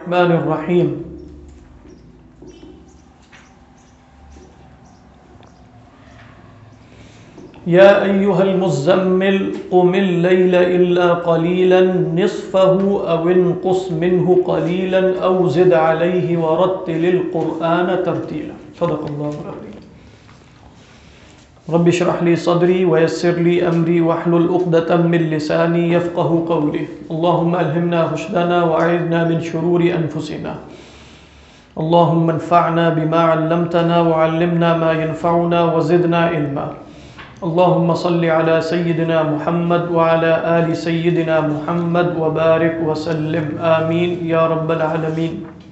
الرحمن الرحیم یا ایہا المزمل قم اللیل الا قلیلا نصفه او انقص منه قلیلا او زد علیہ ورتل القرآن ترتیلا صدق اللہ العظیم رب اشرح لي صدري ويسر لي أمري واحلل عقدة من لساني يفقهوا قولي اللهم ألهمنا رشدنا وأعذنا من شرور أنفسنا اللهم انفعنا بما علمتنا وعلمنا ما ينفعنا وزدنا علما اللهم صل على سيدنا محمد وعلى آل سيدنا محمد وبارك وسلم آمين يا رب العالمين۔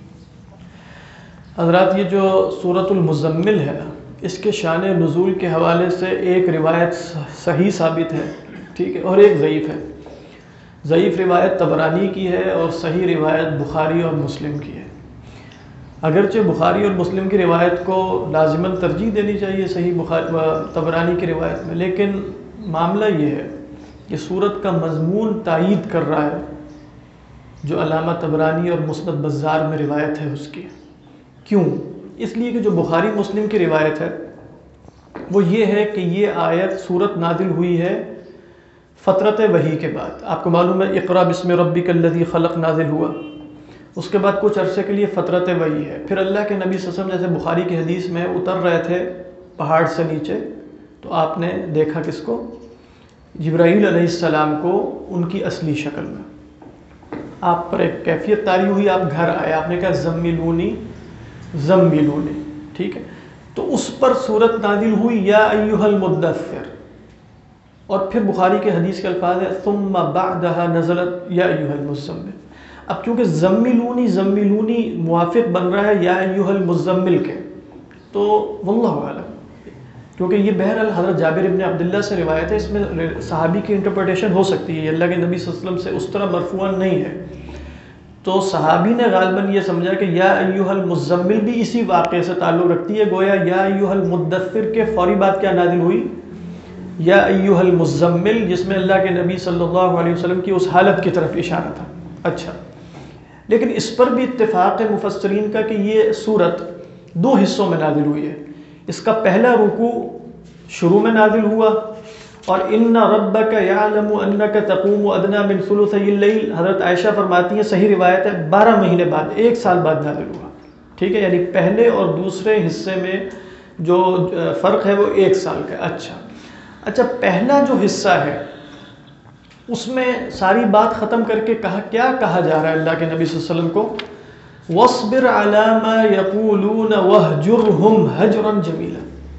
حضرات، یہ جو سورۃ المزمل ہے اس کے شان نزول کے حوالے سے ایک روایت صحیح ثابت ہے، ٹھیک ہے، اور ایک ضعیف ہے۔ ضعیف روایت طبرانی کی ہے اور صحیح روایت بخاری اور مسلم کی ہے۔ اگرچہ بخاری اور مسلم کی روایت کو لازماً ترجیح دینی چاہیے صحیح طبرانی کی روایت میں، لیکن معاملہ یہ ہے کہ سورت کا مضمون تائید کر رہا ہے جو علامہ طبرانی اور مسند بزار میں روایت ہے اس کی۔ کیوں؟ اس لیے کہ جو بخاری مسلم کی روایت ہے وہ یہ ہے کہ یہ آیت سورت نازل ہوئی ہے فترت وحی کے بعد۔ آپ کو معلوم ہے اقرا بسم ربک الذی خلق نازل ہوا، اس کے بعد کچھ عرصے کے لیے فترت وحی ہے۔ پھر اللہ کے نبی صلی اللہ علیہ وسلم جیسے بخاری کی حدیث میں اتر رہے تھے پہاڑ سے نیچے، تو آپ نے دیکھا کس کو؟ جبرائیل علیہ السلام کو ان کی اصلی شکل میں۔ آپ پر ایک کیفیت طاری ہوئی، آپ گھر آئے، آپ نے کہا زملونی زملونی، ٹھیک ہے، تو اس پر سورت نازل ہوئی یا ایھا المدثر، اور پھر بخاری کے حدیث کے الفاظ ہے ثم بعدها نزلت یا ایھا المزمل۔ اب چونکہ زملونی زملونی موافق بن رہا ہے یا ایھا المزمل کے، تو واللہ اعلم، کیونکہ یہ بہرحال حضرت جابر ابن عبداللہ سے روایت ہے، اس میں صحابی کی انٹرپریٹیشن ہو سکتی ہے، اللہ کے نبی صلی اللہ علیہ وسلم سے اس طرح مرفوعاً نہیں ہے، تو صحابی نے غالباً یہ سمجھا کہ یا ایھا المزمل بھی اسی واقعے سے تعلق رکھتی ہے، گویا یا ایھا المدثر کے فوری بعد کیا نازل ہوئی؟ یا ایھا المزمل، جس میں اللہ کے نبی صلی اللہ علیہ وسلم کی اس حالت کی طرف اشارہ تھا۔ اچھا، لیکن اس پر بھی اتفاق ہے مفسرین کا کہ یہ سورت دو حصوں میں نازل ہوئی ہے۔ اس کا پہلا رکوع شروع میں نازل ہوا، اور ان ربک یعلم انک تقوم ادنی من ثلثی اللیل، حضرت عائشہ فرماتی ہیں صحیح روایت ہے 12 مہینے بعد، 1 سال بعد نازل ہوا، ٹھیک ہے، یعنی پہلے اور دوسرے حصے میں جو فرق ہے وہ 1 سال کا۔ اچھا، پہلا جو حصہ ہے اس میں ساری بات ختم کر کے کیا کہا جا رہا ہے اللہ کے نبی صلی اللہ علیہ وسلم کو؟ وَاصْبِرْ عَلَىٰ مَا يَقُولُونَ وَاهْجُرْهُمْ هَجْرًا جَمِيلًا۔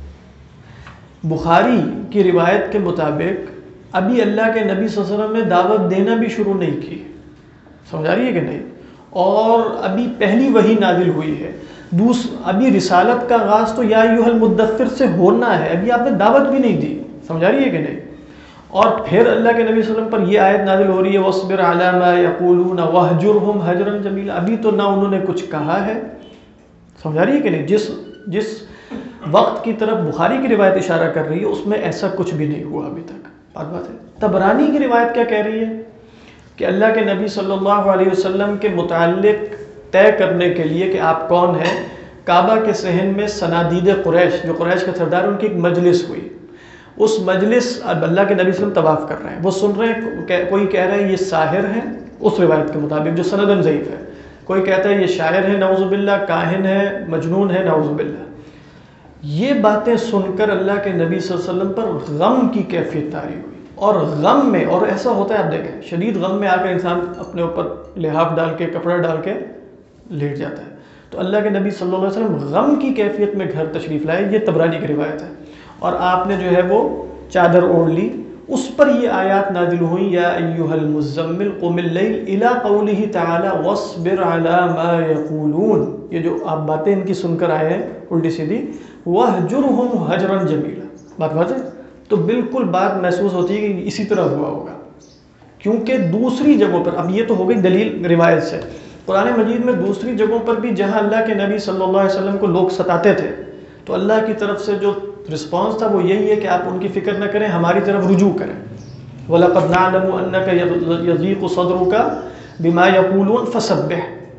بخاری کی روایت کے مطابق ابھی اللہ کے نبی صلی اللہ علیہ وسلم نے دعوت دینا بھی شروع نہیں کی، سمجھ آ رہی ہے کہ نہیں؟ اور ابھی پہلی وحی نازل ہوئی ہے، ابھی رسالت کا آغاز تو یا ایھا المدثر سے ہونا ہے، ابھی آپ نے دعوت بھی نہیں دی، سمجھ آ رہی ہے کہ نہیں؟ اور پھر اللہ کے نبی صلی اللہ علیہ وسلم پر یہ آیت نازل ہو رہی ہے وَاصْبِرْ عَلَىٰ مَا يَقُولُونَ وَاهْجُرْهُمْ هَجْرًا جَمِيلًا۔ ابھی تو نہ انہوں نے کچھ کہا ہے، سمجھ آ رہی ہے کہ نہیں؟ جس وقت کی طرف بخاری کی روایت اشارہ کر رہی ہے اس میں ایسا کچھ بھی نہیں ہوا ابھی تک۔ بات ہے طبرانی کی روایت کیا کہہ رہی ہے کہ اللہ کے نبی صلی اللہ علیہ وسلم کے متعلق طے کرنے کے لیے کہ آپ کون ہیں، کعبہ کے صحن میں صنادید قریش، جو قریش کے سردار، ان کی ایک مجلس ہوئی۔ اس مجلس اب اللہ کے نبی صلی اللہ علیہ وسلم طواف کر رہے ہیں، وہ سن رہے ہیں، کوئی کہہ رہا ہے یہ ساحر ہے اس روایت کے مطابق جو سندن ضعیف ہے، کوئی کہتا ہے یہ شاعر ہے نعوذ باللہ، کاہن ہے، مجنون ہے نعوذ باللہ۔ یہ باتیں سن کر اللہ کے نبی صلی اللہ علیہ وسلم پر غم کی کیفیت طاری ہوئی، اور غم میں، اور ایسا ہوتا ہے آپ دیکھیں شدید غم میں آ کر انسان اپنے اوپر لحاف ڈال کے کپڑا ڈال کے لیٹ جاتا ہے، تو اللہ کے نبی صلی اللہ علیہ وسلم غم کی کیفیت میں گھر تشریف لائے، یہ طبرانی کی روایت ہے، اور آپ نے جو ہے وہ چادر اوڑھ لی، اس پر یہ آیات نازل ہوئی یا ایھا المزمل قم اللیل الی قولہ تعالی واصبر علی ما یقولون۔ یہ جو آپ باتیں ان کی سن کر آئے ہیں الٹی سیدھی، واہجرہم ہجرا جمیلا، بات ہے، تو بالکل بات محسوس ہوتی ہے کہ اسی طرح ہوا ہوگا، کیونکہ دوسری جگہوں پر، اب یہ تو ہو گئی دلیل روایت سے، قرآن مجید میں دوسری جگہوں پر بھی جہاں اللہ کے نبی صلی اللہ علیہ وسلم کو لوگ ستاتے تھے تو اللہ کی طرف سے جو رسپانس تھا وہ یہی ہے کہ آپ ان کی فکر نہ کریں، ہماری طرف رجوع کریں۔ وَلَقَدْ نَعْلَمُ أَنَّكَ يَضِيقُ صَدْرُكَ بِمَا يَقُولُونَ فَسَبِّحْ،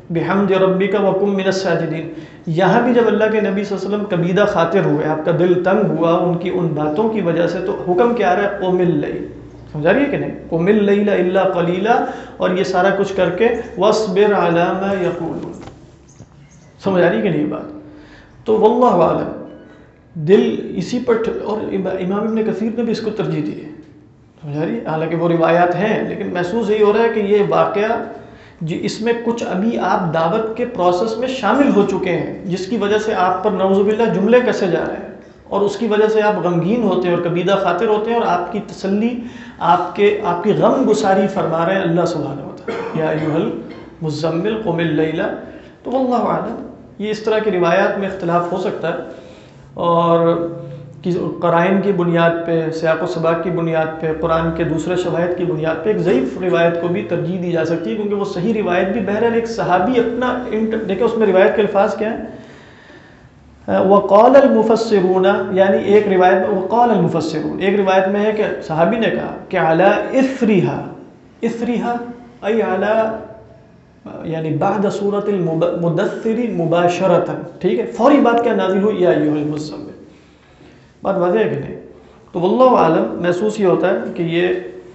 بحمد ربک وکن من الساجدین. یہاں بھی جب اللہ کے نبی صلی اللہ علیہ وسلم کبیدہ خاطر ہوئے، آپ کا دل تنگ ہوا ان کی ان باتوں کی وجہ سے، تو حکم کیا آ رہا ہے؟ قم اللیل. سمجھا رہی ہے کہ نہیں؟ قم اللیل الا قلیلا، اور یہ سارا کچھ کر کے واصبر علی ما یقولون. سمجھ آ رہی ہے کہ نہیں بات؟ تو واللہ اعلم دل اسی پر اور امام ابن کثیر نے بھی اس کو ترجیح دی ہے. سمجھا رہی ہے؟ حالانکہ وہ روایات ہیں، لیکن محسوس یہی ہو رہا ہے کہ یہ واقعہ جی اس میں کچھ ابھی آپ دعوت کے پروسیس میں شامل ہو چکے ہیں، جس کی وجہ سے آپ پر نعوذ باللہ جملے کسے جا رہے ہیں، اور اس کی وجہ سے آپ غمگین ہوتے ہیں اور کبیدہ خاطر ہوتے ہیں، اور آپ کی تسلی، آپ کی غم گساری فرما رہے ہیں اللہ سبحانہ و تعالیٰ، یا ایھا المزمل قم اللیل. تو واللہ اعلم یہ اس طرح کی روایات میں اختلاف ہو سکتا ہے، اور قرائن کی بنیاد پہ، سیاق و سباق کی بنیاد پہ، قرآن کے دوسرے شواہد کی بنیاد پہ ایک ضعیف روایت کو بھی ترجیح دی جا سکتی ہے، کیونکہ وہ صحیح روایت بھی بہرحال ایک صحابی اپنا دیکھیں اس میں روایت کے الفاظ کیا ہیں؟ وقال المفسرون، یعنی ایک روایت میں وقال المفسرون، ایک روایت میں ہے کہ صحابی نے کہا کہ علی اثرھا ای علی یعنی بعد سورۃ المدثر مباشرۃ. ٹھیک ہے، فوری بات کیا نازل ہوئی؟ یا ایھا المزمل. بات واضح ہے کہ نہیں؟ تو واللہ عالم محسوس یہ ہوتا ہے کہ یہ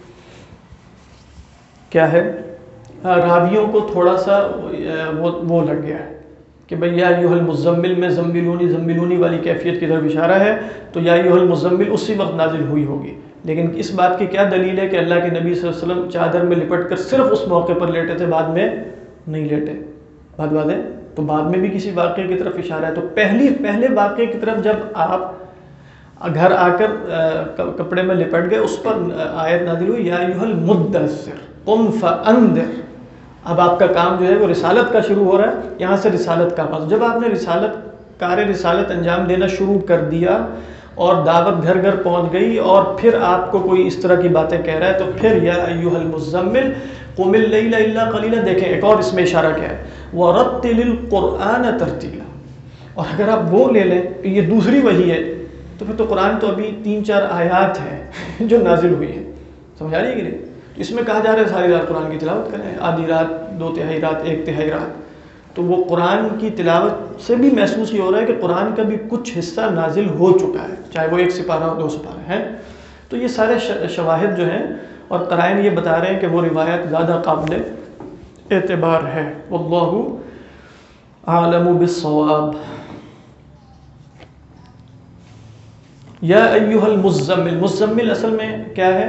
کیا ہے، راویوں کو تھوڑا سا وہ لگ گیا ہے کہ بھئی یا ایھا المزمل میں زملونی والی کیفیت کی طرف اشارہ ہے، تو یا ایھا المزمل اسی وقت نازل ہوئی ہوگی. لیکن اس بات کی کیا دلیل ہے کہ اللہ کے نبی صلی اللہ علیہ وسلم چادر میں لپٹ کر صرف اس موقع پر لیٹے تھے، بعد میں نہیں لیٹے؟ بات واضح. تو بعد میں بھی کسی واقعے کی طرف اشارہ ہے. تو پہلے واقعے کی طرف جب آپ گھر آ کر کپڑے میں لپٹ گئے، اس پر آیت نازل ہوئی یا ایھا المدثر قم فانذر. اب آپ کا کام جو ہے وہ رسالت کا شروع ہو رہا ہے، یہاں سے رسالت کا آغاز. جب آپ نے رسالت انجام دینا شروع کر دیا اور دعوت گھر گھر پہنچ گئی، اور پھر آپ کو کوئی اس طرح کی باتیں کہہ رہا ہے، تو پھر یا ایھا المزمل قم اللیل الا قلیلا. دیکھیں ایک اور اس میں اشارہ کیا ہے، ورتل القرآن ترتیلا. اور اگر آپ وہ لے لیں کہ یہ دوسری وحی ہے، تو پھر تو قرآن تو ابھی 3-4 آیات ہیں جو نازل ہوئی ہیں. سمجھا رہی ہے کہ نہیں؟ اس میں کہا جا رہا ہے ساری رات قرآن کی تلاوت کریں، آدھی رات، 2/3 رات، 1/3 رات. تو وہ قرآن کی تلاوت سے بھی محسوس یہ ہو رہا ہے کہ قرآن کا بھی کچھ حصہ نازل ہو چکا ہے، چاہے وہ 1 سپارہ ہو 2 سپارہ ہیں. تو یہ سارے شواہد جو ہیں اور قرائن یہ بتا رہے ہیں کہ وہ روایت زیادہ قابل اعتبار ہے. واللہ اعلم بالصواب. یا ایھا المزمل، مزمل اصل میں کیا ہے؟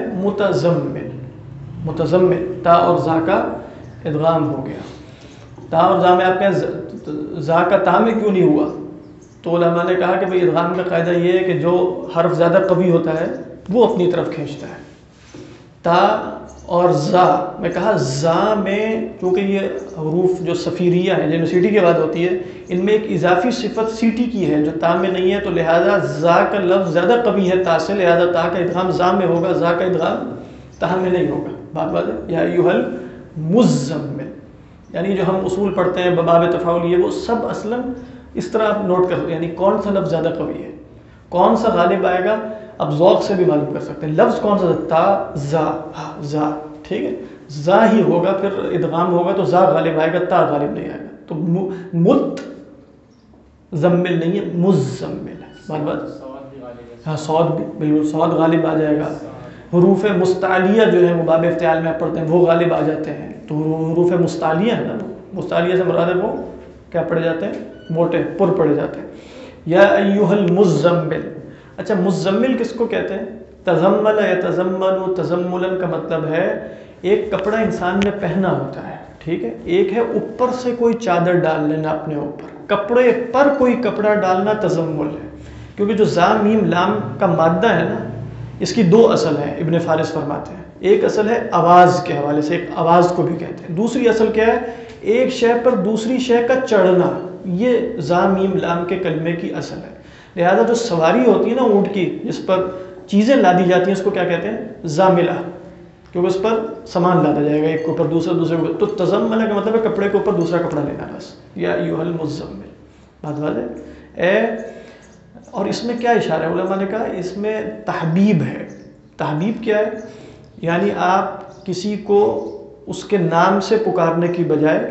متزمل. تا اور زا کا ادغام ہو گیا. تا اور زا میں آپ کہیں زا کا تا میں کیوں نہیں ہوا؟ تو علماء نے کہا کہ بھئی ادغام کا قاعدہ یہ ہے کہ جو حرف زیادہ قوی ہوتا ہے وہ اپنی طرف کھینچتا ہے. تا اور زا میں کہا زا میں چونکہ یہ حروف جو صفیریہ ہیں جنہیں سیٹی کے بعد ہوتی ہے، ان میں ایک اضافی صفت سیٹی کی ہے جو تا میں نہیں ہے، تو لہٰذا زا کا لفظ زیادہ قوی ہے تا سے، لہٰذا تا کا ادغام زا میں ہوگا، زا کا ادغام تا میں نہیں ہوگا. بات بات ہے. یا ایھا المزمل، یعنی جو ہم اصول پڑھتے ہیں باب تفاعل، یہ وہ سب اصلا اس طرح آپ نوٹ کر، یعنی کون سا لفظ زیادہ قوی ہے، کون سا غالب آئے گا، اب ذوق سے بھی معلوم کر سکتے ہیں. لفظ کون سا؟ تا زا. ٹھیک ہے، زا ہی ہوگا، پھر ادغام ہوگا تو زا غالب آئے گا، تا غالب نہیں آئے گا. تو متزمل نہیں ہے، مزمل ہے. بات ہاں، صاد بھی بالکل صاد غالب آ جائے گا. حروف مستعلیہ جو ہیں وہ باب افتعال میں آپ پڑھتے ہیں وہ غالب آ جاتے ہیں. تو حروف مستعلیہ ہے نا، مستعلیہ سے مراد ہے وہ کیا پڑھے جاتے ہیں؟ موٹے پر پڑھے جاتے ہیں. یا ایھا المزمل. اچھا مزمل کس کو کہتے ہیں؟ تزمل یتزمل، تزملا کا مطلب ہے ایک کپڑا انسان نے پہنا ہوتا ہے، ٹھیک ہے، ایک ہے اوپر سے کوئی چادر ڈال لینا اپنے اوپر، کپڑے پر کوئی کپڑا ڈالنا تزمل ہے. کیونکہ جو زا میم لام کا مادہ ہے نا، اس کی 2 اصل ہیں، ابن فارس فرماتے ہیں. ایک اصل ہے آواز کے حوالے سے، ایک آواز کو بھی کہتے ہیں. دوسری اصل کیا ہے؟ ایک شے پر دوسری شے کا چڑھنا. یہ زا میم لام کے کلمے کی اصل ہے. لہذا جو سواری ہوتی ہے نا اونٹ کی، جس پر چیزیں لادی جاتی ہیں، اس کو کیا کہتے ہیں؟ زاملہ. کیونکہ اس پر سامان لادا جائے گا ایک کے اوپر دوسرے کے اوپر. تو تزملہ کا مطلب ہے کپڑے کے اوپر دوسرا کپڑا لینا بس. یا ایھا المزمل. بات واضح. اور اس میں کیا اشارہ ہے؟ علماء نے کہا اس میں تحبیب ہے. تحبیب کیا ہے؟ یعنی آپ کسی کو اس کے نام سے پکارنے کی بجائے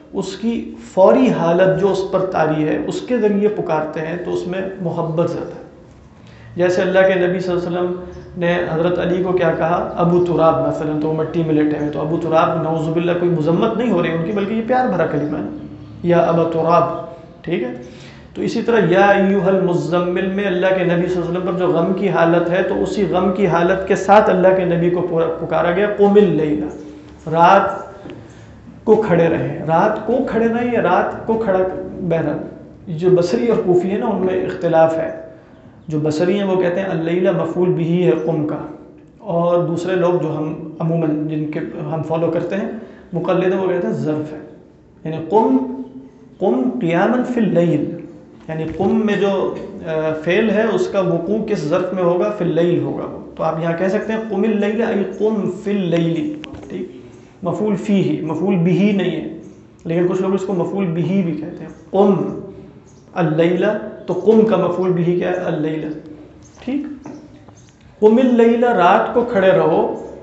اس کی فوری حالت جو اس پر طاری ہے اس کے ذریعے پکارتے ہیں تو اس میں محبت زیادہ ہے. جیسے اللہ کے نبی صلی اللہ علیہ وسلم نے حضرت علی کو کیا کہا، ابو تراب مثلا، تو وہ مٹی میں لیٹے ہوئے، تو ابو تراب نعوذ باللہ کوئی مذمت نہیں ہو رہی ان کی، بلکہ یہ پیار بھرا کلمہ ہے، یا ابا تراب. ٹھیک ہے. تو اسی طرح یا ایھا المزمل میں اللہ کے نبی صلی اللہ علیہ وسلم پر جو غم کی حالت ہے تو اسی غم کی حالت کے ساتھ اللہ کے نبی کو پکارا گیا قم اللیل، رات کو کھڑے رہیں. رات کو کھڑے رہیں یا رات کو کھڑا، بہرحال جو بصری اور کوفی ہے نا ان میں اختلاف ہے. جو بصری ہیں وہ کہتے ہیں اللیل مفعول بہ ہے قم کا، اور دوسرے لوگ جو ہم عموماً جن کے ہم فالو کرتے ہیں مقلد ہیں وہ کہتے ہیں ظرف ہے، یعنی قم قیاما فی اللیل، یعنی قم میں جو فعل ہے اس کا وقوع کس ظرف میں ہوگا، فی اللیل ہوگا وہ. تو آپ یہاں کہہ سکتے ہیں قم اللیل ای قم فی اللیل. ٹھیک، مفعول فیہ، مفعول بہ نہیں ہے، لیکن کچھ لوگ اس کو مفعول بہ بھی کہتے ہیں. قم اللیل، تو قم کا مفعول بہ کیا ہے، اللیل. ٹھیک. قم اللیل، رات کو کھڑے رہو،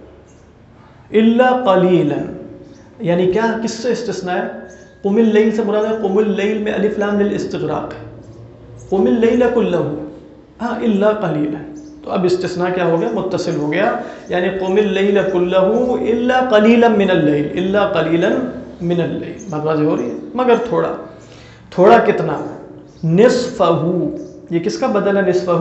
الا قلیلا، یعنی کیا، کس سے استثناء ہے؟ قم اللیل سے مراد ہے قم اللیل میں الف لام للاستغراق ہے، قم اللیل کلہ، ہاں الا قلیلا. تو اب استثناء کیا ہو گیا، متصل ہو گیا، یعنی قم اللیل کلہ الا قلیلا من اللیل، الا قلیلا من اللیل. بات واضح ہو رہی ہے؟ مگر تھوڑا. تھوڑا کتنا؟ نصفہ، یہ کس کا بدل ہے نصفہ؟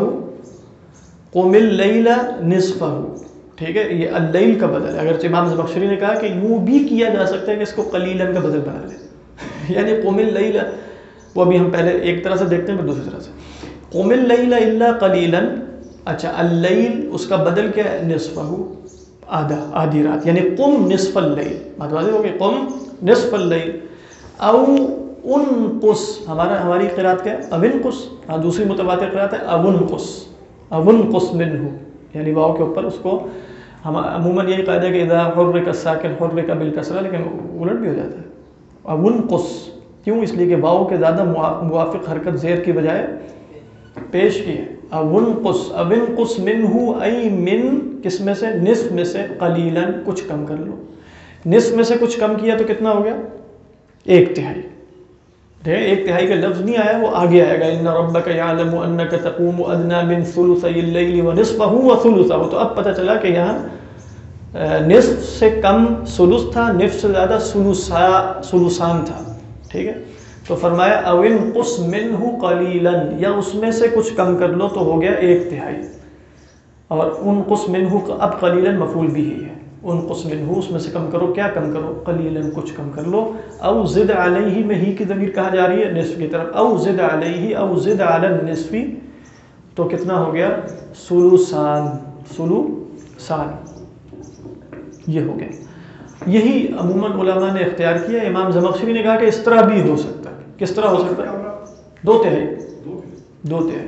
قم اللیل نصفہ. ٹھیک ہے، یہ اللیل کا بدل ہے. اگرچہ امام زمخشری نے کہا کہ یوں بھی کیا جا سکتا ہے کہ اس کو قلیلا کا بدل بنا لے، یعنی قم اللیل، وہ بھی ہم پہلے ایک طرح سے دیکھتے ہیں پھر دوسری طرح سے. قم اللیل الا قلیلا، اچھا اللیل اس کا بدل کیا ہے، نصفہ، آدھا، آدھی رات، یعنی قم نصف اللیل. بات واضح ہو گئی، قم نصف اللیل او انقص. ہماری قرات کیا ہے، او انقص. ہاں دوسری متواتر قرات ہے او انقص، او انقص منہ، یعنی واو کے اوپر اس کو ہم عموماً یہی قاعدہ ہے کہ اذا حرک الساکن حرک بالکسرہ، لیکن الٹ بھی ہو جاتا ہے او انقص. کیوں؟ اس لیے کہ واو کے زیادہ موافق حرکت زیر کی بجائے پیش کی ہے. او انقص، او انقص منہ ای من، کس میں سے، نصف میں سے، قلیلا کچھ کم کر لو. نصف میں سے کچھ کم کیا تو کتنا ہو گیا، ایک تہائی. ایک تہائی کا لفظ نہیں آیا، وہ آگے آئے گا، ان ربک یعلم انک تقوم ادنی من ثلثی اللیل ونصفہ وثلثہ. تو اب پتہ چلا کہ یہاں نصف سے کم ثلث تھا، نصف سے زیادہ ثلثان تھا. ٹھیک ہے. تو فرمایا او انقص منہ قلیلا، یا اس میں سے کچھ کم کر لو تو ہو گیا ایک تہائی. اور انقص منہ اب قلیلا مفعول بھی ہے، انقص منہ اس میں سے کم کرو، کیا کم کرو، قلیلا کچھ کم کر لو. او زد علیہ میں ہی کی ضمیر کہاں جا رہی ہے، نصف کی طرف. او زد علیہ، او زد علی النصف، تو کتنا ہو گیا، ثلثان، ثلثان یہ ہو گیا. یہی عموماً علماء نے اختیار کیا. امام زمخشری نے کہا کہ اس طرح بھی ہو سکتا ہے. کس طرح ہو سکتا ہے، دو تہائی، دو تہائی.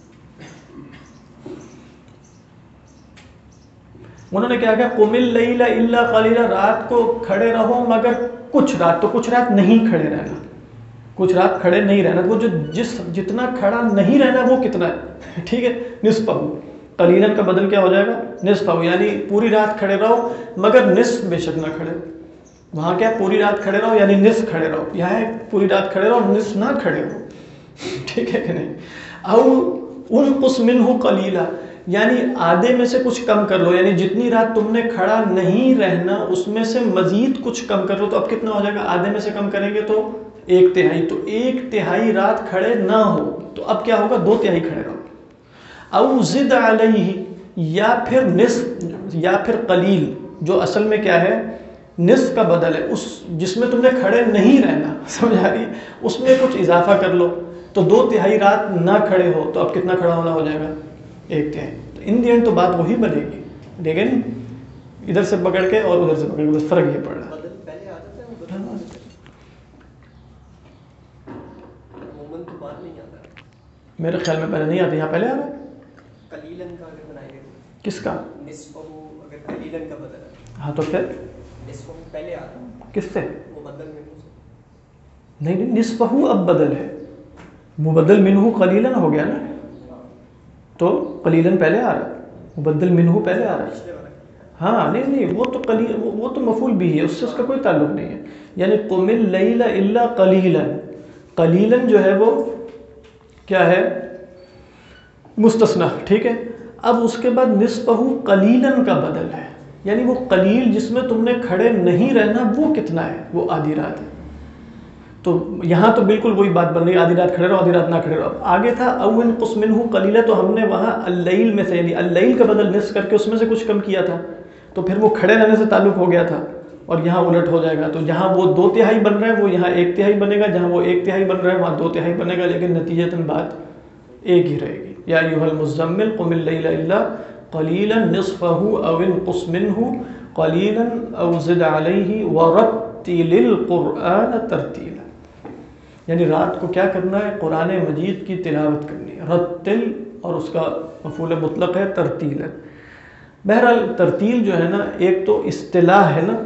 انہوں نے کیا کہا، قم اللیل الا قلیلا، رات کو کھڑے رہو مگر کچھ رات. تو کچھ رات نہیں کھڑے رہنا، کچھ رات کھڑے نہیں رہنا. وہ جو جتنا کھڑا نہیں رہنا وہ کتنا ہے، ٹھیک ہے، نصفہ. قلیلاً کا بدل کیا ہو جائے گا، نصفہ، یعنی پوری رات کھڑے رہو مگر نصف بے شک نہ کھڑے. وہاں کیا پوری رات کھڑے رہو یعنی نصف کھڑے رہو، یہاں ہے پوری رات کھڑے رہو نصف نہ کھڑے ہو. ٹھیک ہے کہ نہیں. او انقص منہ قلیلا، یعنی آدھے میں سے کچھ کم کر لو، یعنی جتنی رات تم نے کھڑا نہیں رہنا اس میں سے مزید کچھ کم کر لو. تو اب کتنا ہو جائے گا، آدھے میں سے کم کریں گے تو ایک تہائی. تو ایک تہائی رات کھڑے نہ ہو تو اب کیا ہوگا، دو تہائی کھڑے رہو. او زد علیہ، یا پھر نصف، یا پھر قلیل جو اصل میں کیا ہے، نصف کا بدل ہے، اس جس میں تم نے کھڑے نہیں رہنا، سمجھ آ رہی ہے، اس میں کچھ اضافہ کر لو. تو دو تہائی رات نہ کھڑے ہو تو اب کتنا کھڑا ہونا ہو جائے گا، ایک تہائی. تو ان دی اینڈ تو بات وہی بنے گی، لیکن ادھر سے پکڑ کے اور ادھر سے پکڑ کے بس فرق یہ پڑ رہا ہے. میرے خیال میں پہلے نہیں آتا، یہاں پہلے آ رہا ہے. قلیلاً کا اگر بنائے گا کس کا، نصفہ، اگر قلیلاً کا بدل ہے، ہاں تو پھر نصفہ پہلے آ رہا ہے، کس سے، وہ بدل میں نہیں نصفہ اب بدل ہے، مبدل منہ قلیلاً ہو گیا نا. تو قلیلاً پہلے آ رہا ہے، مبدل منہ پہلے آ رہا ہے. ہاں نہیں وہ تو قلیل، وہ تو مفعول بھی ہے، اس سے اس کا کوئی تعلق نہیں ہے. یعنی قم اللیل الا قلیلا، قلیلا جو ہے وہ کیا ہے؟ مستثنیٰ، ٹھیک ہے. اب اس کے بعد نصفہ قلیلا کا بدل ہے، یعنی وہ قلیل جس میں تم نے کھڑے نہیں رہنا وہ کتنا ہے؟ وہ آدھی رات ہے. تو یہاں تو بالکل وہی بات بن رہی ہے، آدھی رات کھڑے رہو، آدھی رات نہ کھڑے رہو. آگے تھا او انقص منہ قلیلا، تو ہم نے وہاں اللیل میں سے یعنی اللیل کا بدل نصف کر کے اس میں سے کچھ کم کیا تھا، تو پھر وہ کھڑے رہنے سے تعلق ہو گیا تھا. اور یہاں الٹ ہو جائے گا، تو جہاں وہ 2/3 بن رہا ہے وہ یہاں 1/3 بنے گا، جہاں وہ 1/3 بن رہا ہے وہاں 2/3 بنے گا، لیکن نتیجتاً بات ایک ہی رہے گی. یا ایھا المزمل قم اللیل الا قلیلا نصفہ او انقص منہ قلیلا او زد علیہ ورتل القرآن ترتیلا. یعنی رات کو کیا کرنا ہے؟ قرآن مجید کی تلاوت کرنی ہے. رتل اور اس کا مفعول مطلق ہے ترتیلا. بہرحال ترتیل جو ہے نا، ایک تو اصطلاح ہے نا،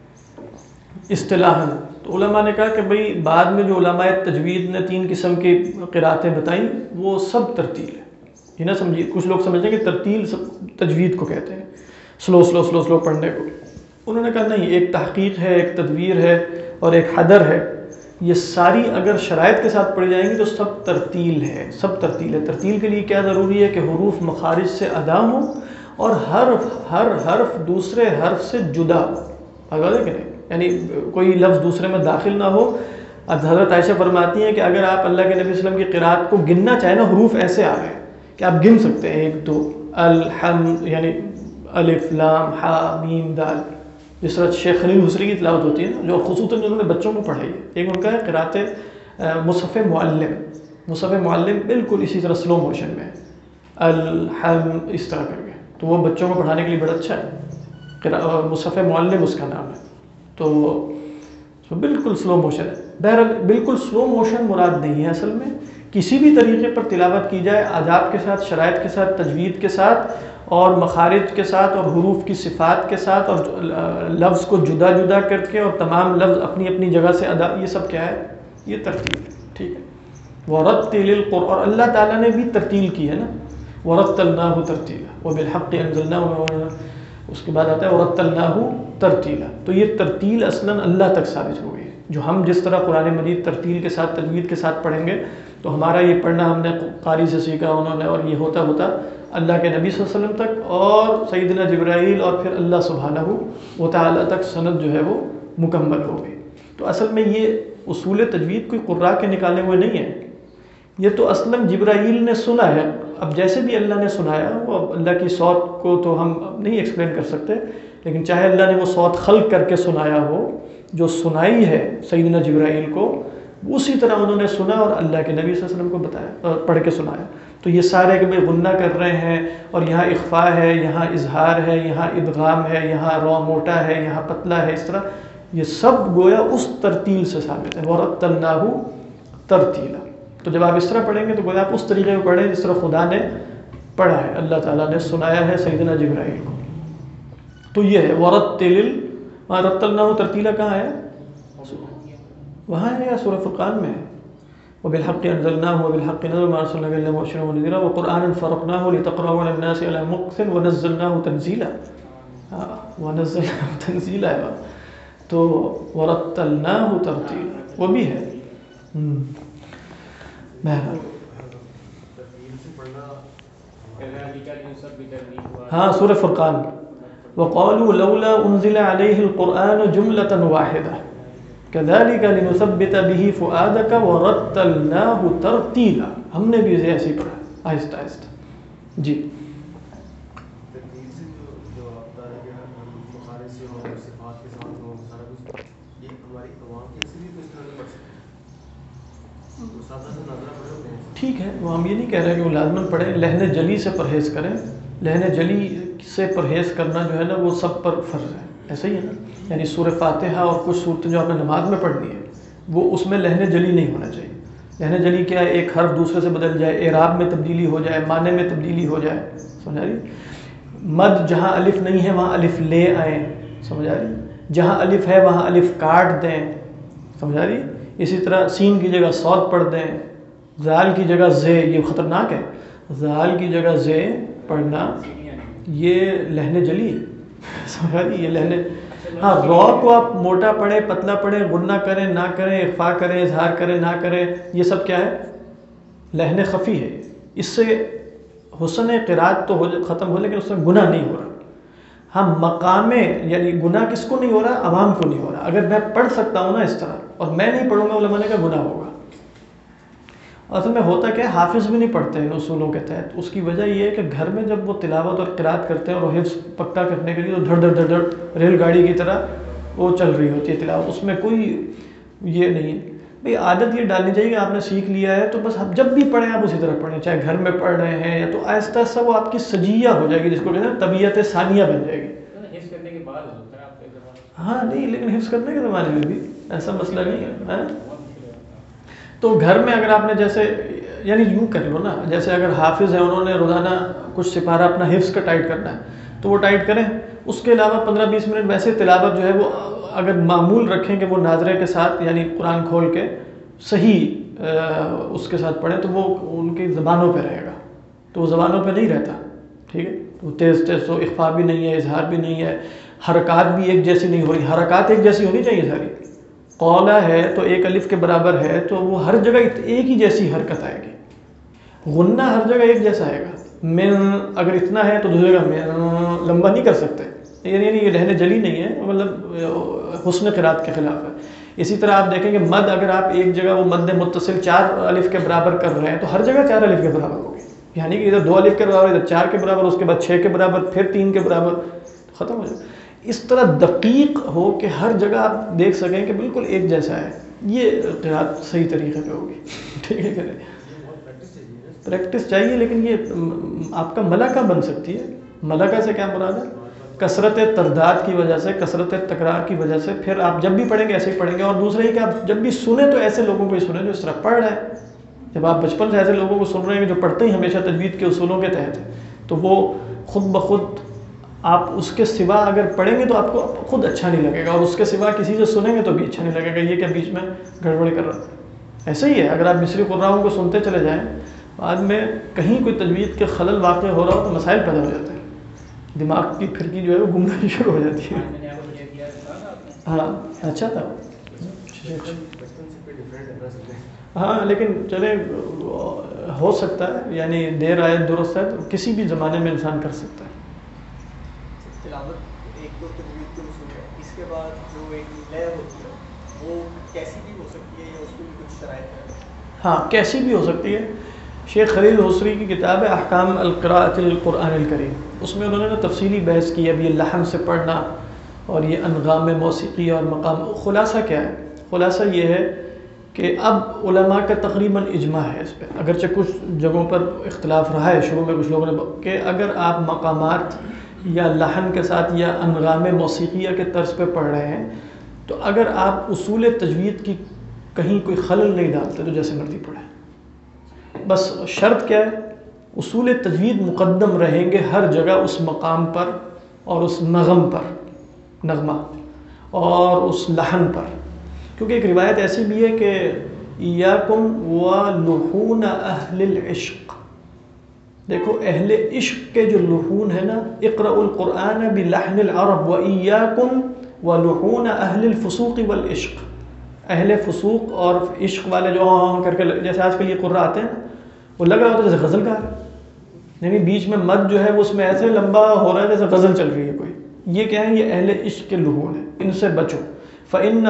اصطلاح. تو علماء نے کہا کہ بھئی بعد میں جو علماء تجوید نے 3 قسم کی قراتیں بتائیں وہ سب ترتیل ہے. یہ نہ سمجھیے، کچھ لوگ سمجھتے ہیں کہ ترتیل تجوید کو کہتے ہیں، سلو سلو سلو سلو پڑھنے کو. انہوں نے کہا نہیں، ایک تحقیق ہے، ایک تدویر ہے اور ایک حدر ہے. یہ ساری اگر شرائط کے ساتھ پڑھی جائیں گی تو سب ترتیل ہے، سب ترتیل ہے. ترتیل کے لیے کیا ضروری ہے کہ حروف مخارج سے ادا ہوں اور ہر حرف دوسرے حرف سے جدا ہو. اگر ہے کہ نہیں، یعنی کوئی لفظ دوسرے میں داخل نہ ہو. اب حضرت عائشہ فرماتی ہیں کہ اگر آپ اللہ کے نبی صلی اللہ علیہ وسلم کی قرات کو گننا چاہیں نا، حروف ایسے آ رہے ہیں کہ آپ گن سکتے ہیں 1 2 الحمد، یعنی الف لام ہا میم دال. جس طرح شیخ خلیل حسری کی تلاوت ہوتی ہے نا، جو خصوصاً جنہوں نے بچوں کو پڑھائی ہے. ایک ان کا ہے قرات مصحف معلم. مصحف معلم بالکل اسی طرح سلو موشن میں الحمد اس طرح کر کے، تو وہ بچوں کو پڑھانے کے لیے بڑا اچھا ہے. مصحف معلم اس کا نام ہے. تو بالکل سلو موشن ہے. بہرحال بالکل سلو موشن مراد نہیں ہے اصل میں. کسی بھی طریقے پر تلاوت کی جائے، آداب کے ساتھ، شرائط کے ساتھ، تجوید کے ساتھ اور مخارج کے ساتھ اور حروف کی صفات کے ساتھ اور لفظ کو جدا جدا کر کے اور تمام لفظ اپنی اپنی جگہ سے ادا، یہ سب کیا ہے؟ یہ ترتیل ہے. ٹھیک ہے. ورتل القرآن، اور اللہ تعالیٰ نے بھی ترتیل کی ہے نا، ورتلناہ ترتیلا وبالحق انزلناہ. اس کے بعد آتا ہے ورتلناہ ترتیلا. تو یہ ترتیل اصلاً اللہ تک ثابت ہو گئی ہے. جو ہم جس طرح قرآن مجید ترتیل کے ساتھ، تجوید کے ساتھ پڑھیں گے تو ہمارا یہ پڑھنا ہم نے قاری سے سیکھا انہوں نے، اور یہ ہوتا ہوتا اللہ کے نبی صلی اللہ علیہ وسلم تک اور سیدنا جبرائیل اور پھر اللہ سبحانہ و تعالیٰ تک سند جو ہے وہ مکمل ہو گئی. تو اصل میں یہ اصول تجوید کوئی قراء کے نکالے ہوئے نہیں ہیں، یہ تو اصلاً جبرائیل نے سنا ہے. اب جیسے بھی اللہ نے سنایا، وہ اللہ کی صوت کو تو ہم نہیں ایکسپلین کر سکتے، لیکن چاہے اللہ نے وہ صوت خلق کر کے سنایا ہو، جو سنائی ہے سیدنا جبرائیل کو اسی طرح انہوں نے سنا اور اللہ کے نبی صلی اللہ علیہ وسلم کو بتایا، پڑھ کے سنایا. تو یہ سارے کہ بھائی غنہ کر رہے ہیں اور یہاں اخفاء ہے، یہاں اظہار ہے، یہاں ادغام ہے، یہاں را موٹا ہے، یہاں پتلا ہے، اس طرح یہ سب گویا اس ترتیل سے ثابت ہے. ورتلناہ ترتیلا. تو جب آپ اس طرح پڑھیں گے تو گویا آپ اس طریقے کو پڑھیں جس طرح خدا نے پڑھا ہے، اللہ تعالیٰ نے سنایا ہے سیدنا جبرائیل کو. تو یہ ہے ورتلناہ ترتیلا. کہاں ہے؟ وہاں ہے یا سورہ فرقان میں ہے؟ وبالحق انزلناه وبالحق نزل ما ارسلناك الا مبشرا ونذيرا وقرانا فرقناه لتقرأه على الناس على مكث ونزلناه تنزيلا. ونزلناه تنزيلا. تو ورتلناه ترتیلا وہ بھی ہے. بہرحال ہاں سورہ فرقان. وقالوا لولا انزل عليه القرآن جملة واحدة كذلك لنثبت به فؤادك ورتلناه ترتیلا. ہم نے بھی اسے ایسے ہی پڑھا آہستہ آہستہ. جی ٹھیک ہے، وہ ہم یہ نہیں کہہ رہے کہ وہ لازماً پڑھیں. لہن جلی سے پرہیز کریں. لہن جلی سے پرہیز کرنا جو ہے نا وہ سب پر فرض ہے. ایسا ہی ہے نا، یعنی سورہ فاتحہ اور کچھ صورتیں جو آپ نے نماز میں پڑھنی ہے وہ اس میں لہن جلی نہیں ہونا چاہیے. لہن جلی کیا ہے؟ ایک حرف دوسرے سے بدل جائے، اعراب میں تبدیلی ہو جائے، معنی میں تبدیلی ہو جائے. سمجھ آ رہی؟ مد جہاں الف نہیں ہے وہاں الف لے آئیں. سمجھ آ رہی؟ جہاں الف ہے وہاں الف کاٹ دیں. سمجھ آ رہی؟ اسی طرح سین کی جگہ صاد پڑھ دیں، زال کی جگہ زے. یہ خطرناک ہے، زال کی جگہ زے پڑھنا، یہ لہن جلی ہے. سمجھ آ رہی؟ یہ لہن ہاں را کو آپ موٹا پڑھیں پتلا پڑھیں غنہ کریں نہ کریں اخفا کریں اظہار کریں نہ کریں یہ سب کیا ہے لحن خفی ہے. اس سے حسن قرات تو ختم ہو لیکن اس میں گناہ نہیں ہو رہا. ہاں مقام یعنی گناہ کس کو نہیں ہو رہا عوام کو نہیں ہو رہا. اگر میں پڑھ سکتا ہوں نا اس طرح اور میں نہیں پڑھوں گا علماء نے کہا گناہ ہوگا. اصل میں ہوتا کیا ہے حافظ بھی نہیں پڑھتے ان اصولوں کے تحت. اس کی وجہ یہ ہے کہ گھر میں جب وہ تلاوت اور قرات کرتے ہیں اور حفظ پکا کرنے کے لیے تو دھڑ دھڑ دھڑ دھڑ ریل گاڑی کی طرح وہ چل رہی ہوتی ہے تلاوت. اس میں کوئی یہ نہیں ہے بھئی. عادت یہ ڈالنی چاہیے کہ آپ نے سیکھ لیا ہے تو بس آپ جب بھی پڑھیں آپ اسی طرح پڑھیں چاہے گھر میں پڑھ رہے ہیں یا تو آہستہ آہستہ وہ آپ کی سجیہ ہو جائے گی جس کو کہتے ہیں طبیعت ثانیہ بن جائے گی. حفظ کرنے کے بعد ہوتا ہے آپ کے ہاں نہیں لیکن حفظ کرنے کے زمانے میں بھی ایسا مسئلہ نہیں ہے. تو گھر میں اگر آپ نے جیسے یعنی یوں کر لو نا جیسے اگر حافظ ہیں انہوں نے روزانہ کچھ سپارہ اپنا حفظ کا ٹائٹ کرنا ہے تو وہ ٹائٹ کریں. اس کے علاوہ 15-20 منٹ ویسے تلاوت جو ہے وہ اگر معمول رکھیں کہ وہ ناظرے کے ساتھ یعنی قرآن کھول کے صحیح اس کے ساتھ پڑھیں تو وہ ان کی زبانوں پہ رہے گا. تو وہ زبانوں پہ نہیں رہتا. ٹھیک ہے. وہ تیز تیز تو اخفا بھی نہیں ہے اظہار بھی نہیں ہے. حرکات بھی ایک جیسی نہیں ہو رہی. حرکات ایک جیسی ہونی چاہیے ساری. قولا ہے تو ایک الف کے برابر ہے تو وہ ہر جگہ ایک ہی جیسی حرکت آئے گی. غنہ ہر جگہ ایک جیسا آئے گا. من اگر اتنا ہے تو دوسرے کا من لمبا نہیں کر سکتے. یعنی یہ لہن جلی نہیں ہے مطلب حسن قرات کے خلاف ہے. اسی طرح آپ دیکھیں کہ مد اگر آپ ایک جگہ وہ مد متصل 4 الف کے برابر کر رہے ہیں تو ہر جگہ 4 الف کے برابر ہوگی. یعنی کہ ادھر 2 الف کے برابر ادھر 4 کے برابر اس کے بعد 6 کے برابر پھر 3 کے برابر ختم ہو جائے. اس طرح دقیق ہو کہ ہر جگہ آپ دیکھ سکیں کہ بالکل ایک جیسا ہے. یہ قرات صحیح طریقے پہ ہوگی. ٹھیک ہے کہ نہیں. پریکٹس چاہیے لیکن یہ آپ کا ملکہ بن سکتی ہے. ملکہ سے کیا مراد ہے کثرت ترداد کی وجہ سے کثرت تکرار کی وجہ سے پھر آپ جب بھی پڑھیں گے ایسے ہی پڑھیں گے. اور دوسرا یہ کہ آپ جب بھی سنیں تو ایسے لوگوں کو ہی سنیں جو اس طرح پڑھ رہے ہیں. جب آپ بچپن سے ایسے لوگوں کو سن رہے ہیں جو پڑھتے ہی ہمیشہ تجوید کے اصولوں کے تحت ہے تو وہ خود بخود آپ اس کے سوا اگر پڑھیں گے تو آپ کو خود اچھا نہیں لگے گا اور اس کے سوا کسی سے سنیں گے تو بھی اچھا نہیں لگے گا. یہ کہ بیچ میں گڑبڑ کر رہا ہے. ایسے ہی ہے اگر آپ مصری قراؤں کو سنتے چلے جائیں بعد میں کہیں کوئی تجوید کے خلل واقع ہو رہا ہو تو مسائل پیدا ہو جاتے ہیں. دماغ کی پھرکی جو ہے وہ گمراہی شروع ہو جاتی ہے. ہاں اچھا تھا. ہاں لیکن چلیں ہو سکتا ہے یعنی دیر آئے درست ہے تو کسی بھی زمانے میں انسان کر سکتا ہے. تلاوت ایک تو تجوید کے اصول ہے. اس کے بعد جو ایک لے ہوتی ہے وہ کیسی بھی ہو سکتی ہے یا اس کی بھی کچھ شرائط ہے؟ ہاں کیسی بھی ہو سکتی ہے. شیخ خلیل حسری کی کتاب ہے احکام القراءۃ القرآن الکریم. اس میں انہوں نے تفصیلی بحث کی اب یہ لحن سے پڑھنا اور یہ انغام موسیقی اور مقام. خلاصہ کیا ہے؟ خلاصہ یہ ہے کہ اب علماء کا تقریباً اجماع ہے اس پہ اگرچہ کچھ جگہوں پر اختلاف رہا ہے شروع میں کچھ لوگوں نے کہ اگر آپ مقامات یا لحن کے ساتھ یا انغام موسیقیہ کے طرز پہ پڑھ رہے ہیں تو اگر آپ اصول تجوید کی کہیں کوئی خلل نہیں ڈالتے تو جیسے مرضی پڑھیں. بس شرط کیا ہے اصول تجوید مقدم رہیں گے ہر جگہ اس مقام پر اور اس نغم پر نغمہ اور اس لحن پر. کیونکہ ایک روایت ایسی بھی ہے کہ ایاکم ولحون اہل العشق. دیکھو اہل عشق کے جو لحون ہے نا اقرأوا القرآن بلحن العرب وایاکم ولحون اہل الفسوق والعشق. اہل فسوق اور عشق والے جو کر کے جیسے آج کل یہ قرآن آتے ہیں وہ لگ رہا ہوتا ہے جیسے غزل گا رہا ہے. یعنی بیچ میں مد جو ہے وہ اس میں ایسے لمبا ہو رہا ہے جیسے غزل چل رہی ہے کوئی. یہ کیا ہے یہ اہل عشق کے لحون ہیں. ان سے بچو. فإن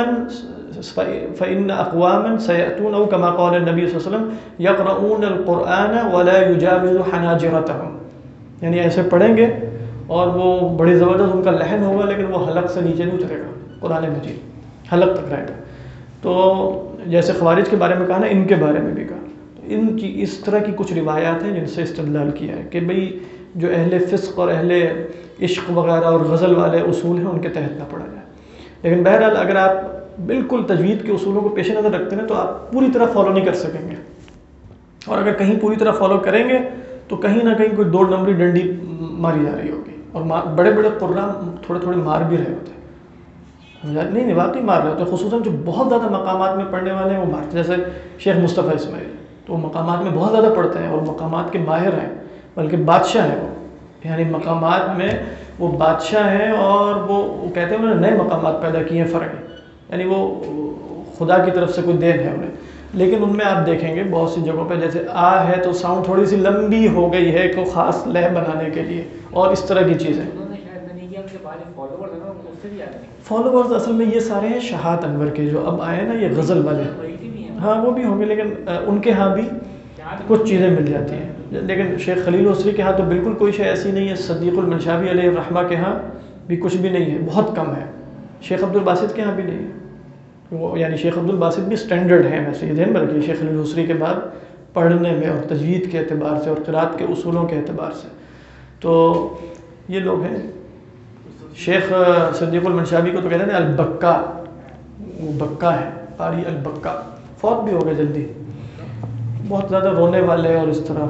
أقواما سيأتون أو كما قال النبي صلی اللہ علیہ وسلم يقرؤون القرآن ولا يجاوز حناجرتهم. یعنی ایسے پڑھیں گے اور وہ بڑی زبردست ان کا لحن ہوگا لیکن وہ حلق سے نیچے نہیں اترے گا. قرآن مجید حلق تک رہے گا. تو جیسے خوارج کے بارے میں کہا نا ان کے بارے میں بھی کہا. ان کی اس طرح کی کچھ روایات ہیں جن سے استدلال کیا ہے کہ بھئی جو اہل فسق اور اہل عشق وغیرہ اور غزل والے اصول ہیں ان کے تحت نہ پڑھا جائے. لیکن بہرحال اگر آپ بالکل تجوید کے اصولوں کو پیش نظر رکھتے ہیں تو آپ پوری طرح فالو نہیں کر سکیں گے. اور اگر کہیں پوری طرح فالو کریں گے تو کہیں نہ کہیں کوئی 2 نمبری ڈنڈی ماری جا رہی ہوگی. اور بڑے بڑے قرآن تھوڑے تھوڑے مار بھی رہے ہوتے ہیں. نہیں واقعی مار رہے ہوتے ہیں. خصوصاً جو بہت زیادہ مقامات میں پڑھنے والے ہیں وہ مارتے ہیں. جیسے شیخ مصطفیٰ اسماعیل تو وہ مقامات میں بہت زیادہ پڑھتے ہیں اور مقامات کے ماہر ہیں بلکہ بادشاہ ہیں وہ. یعنی مقامات میں وہ بادشاہ ہیں اور وہ کہتے ہیں انہوں نے نئے مقامات پیدا کیے ہیں فرعی، یعنی وہ خدا کی طرف سے کوئی دین ہے انہیں. لیکن ان میں آپ دیکھیں گے بہت سی جگہوں پہ جیسے آ ہے تو ساؤنڈ تھوڑی سی لمبی ہو گئی ہے کوئی خاص لے بنانے کے لیے اور اس طرح کی چیزیں. انہوں نے شاید نہیں کیا، ان کے بعد فالوورز ہیں نا اس سے بھی زیادہ نہیں. فالوورز اصل میں یہ سارے ہیں شہاد انور کے جو اب آئے ہیں نا یہ غزل والے. ہاں وہ بھی ہوں گے لیکن ان کے ہاں بھی کچھ چیزیں مل جاتی ہیں. لیکن شیخ خلیل حسری کے ہاں تو بالکل کوئی شے ایسی نہیں ہے. صدیق المنشابی علیہ الرحمہ کے ہاں بھی کچھ بھی نہیں ہے، بہت کم ہے. شیخ عبد الباسط کے ہاں بھی نہیں ہے. وہ یعنی شیخ عبد الباسط بھی سٹینڈرڈ ہیں ویسے، یہ دھیان رکھیے شیخ خلیل حسری کے بعد پڑھنے میں اور تجوید کے اعتبار سے اور قرات کے اصولوں کے اعتبار سے. تو یہ لوگ ہیں. شیخ صدیق المنشابی کو تو کہتے ہیں البکا، وہ بکا ہے، قاری البکا. فوت بھی ہو گئے جلدی، بہت زیادہ رونے والے اور اس طرح.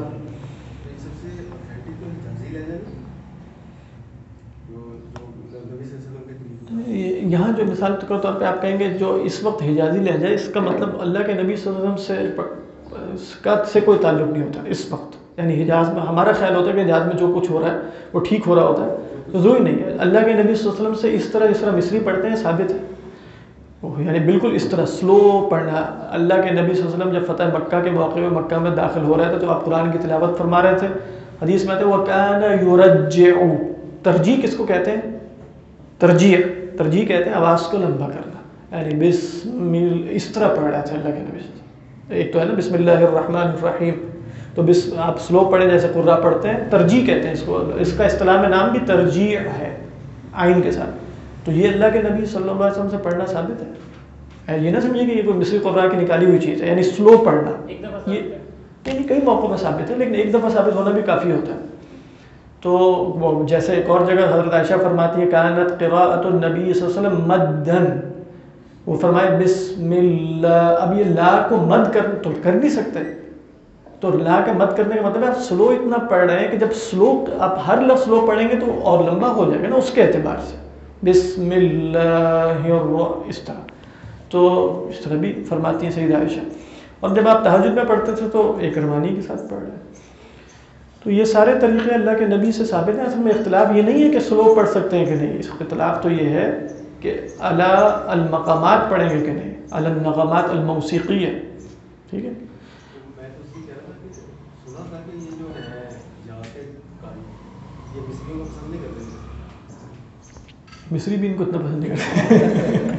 یہاں جو مثال کے طور پہ آپ کہیں گے جو اس وقت حجازی لہجہ، اس کا مطلب اللہ کے نبی صلی اللہ علیہ وسلم سے کوئی تعلق نہیں ہوتا اس وقت. یعنی حجاز میں ہمارا خیال ہوتا ہے کہ حجاز میں جو کچھ ہو رہا ہے وہ ٹھیک ہو رہا ہوتا ہے، تو ضروری نہیں ہے. اللہ کے نبی صلی اللہ علیہ وسلم سے اس طرح جس طرح مصری پڑھتے ہیں ثابت ہے، یعنی بالکل اس طرح سلو پڑھنا. اللہ کے نبی صلی اللہ علیہ وسلم جب فتح مکہ کے موقع میں مکہ میں داخل ہو رہے تھے تو آپ قرآن کی تلاوت فرما رہے تھے. حدیث میں آتے ہیں وَكَانَ يُرَجِّعُ. ترجیح کس کو کہتے ہیں؟ ترجیح کہتے ہیں آواز کو لمبا کرنا. یعنی بسم اس طرح پڑھ رہے تھے اللہ کے نبی صلی اللہ علیہ وسلم. ایک تو ہے نا بسم اللہ الرحمن الرحیم، تو آپ سلو پڑھیں جیسے قرہ پڑھتے ہیں. ترجیح کہتے ہیں اس کو. اس کا اصطلاح میں نام بھی ترجیح ہے عین کے ساتھ. تو یہ اللہ کے نبی صلی اللہ علیہ وسلم سے پڑھنا ثابت ہے. یہ نہ سمجھے کہ یہ کوئی مصری قرآن کی نکالی ہوئی چیز ہے. یعنی سلو پڑھنا یہ یعنی کئی موقعوں میں ثابت ہے، لیکن ایک دفعہ ثابت ہونا بھی کافی ہوتا ہے. تو وہ جیسے ایک اور جگہ حضرت عائشہ فرماتی ہے کانت قراءۃ النبی صلی اللہ علیہ وسلم مدن، وہ فرمائے بسم اللہ. اب یہ لا کو مد تو کر نہیں سکتے، تو لا کے مد کرنے کا مطلب ہے آپ سلو اتنا پڑھ رہے ہیں کہ جب سلو آپ ہر لفظ سلو پڑھیں گے تو اور لمبا ہو جائے گا نا اس کے اعتبار سے. بسم اللہ اس طرح. تو اس طرح بھی فرماتی ہیں سیدہ عائشہ. اور جب آپ تہجد میں پڑھتے تھے تو ایک روانی کے ساتھ پڑھ رہے ہیں. تو یہ سارے طریقے اللہ کے نبی سے ثابت ہیں. اصل میں اختلاف یہ نہیں ہے کہ سلو پڑھ سکتے ہیں کہ نہیں، اس اختلاف تو یہ ہے کہ علی المقامات پڑھیں گے کہ نہیں، علی النغمات الموسیقیہ. ٹھیک ہے. میں تو اسی کہہ رہا تھا کہ سنا تھا کہ یہ جو ہے یہاں سے یہ مصریوں کو پسند نہیں کرتے. مصری بھی ان کو اتنا پسند نہیں کرتے.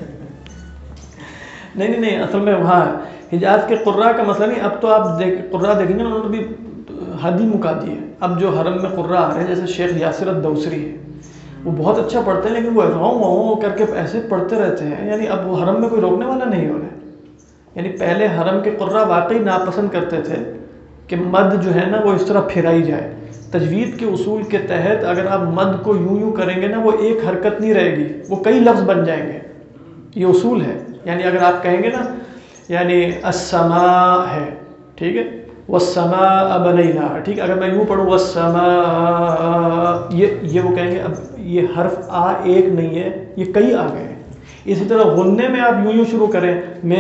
نہیں اصل میں وہاں حجاز کے قراء کا مسئلہ نہیں. اب تو آپ قراء دیکھیں گے انہوں نے بھی حد ہی مکا دی ہے. اب جو حرم میں قراء آ رہے ہیں جیسے شیخ یاسر الدوسری ہے، وہ بہت اچھا پڑھتے ہیں لیکن وہ ہوں کر کے ایسے پڑھتے رہتے ہیں. یعنی اب وہ حرم میں کوئی روکنے والا نہیں ہو رہا. یعنی پہلے حرم کے قراء واقعی ناپسند کرتے تھے کہ مد جو ہے نا وہ اس طرح پھیرائی جائے. تجوید کے اصول کے تحت اگر آپ مد کو یوں کریں گے نا وہ ایک حرکت نہیں رہے گی، وہ کئی لفظ بن جائیں گے. یہ اصول ہے. یعنی اگر آپ کہیں گے نا یعنی السماء ہے، ٹھیک ہے، والسماء بنیناہا، ٹھیک ہے، اگر میں یوں پڑھوں والسماء، یہ وہ کہیں گے اب یہ حرف آ ایک نہیں ہے، یہ کئی آ گئے ہیں. اسی طرح غننے میں آپ یوں شروع کریں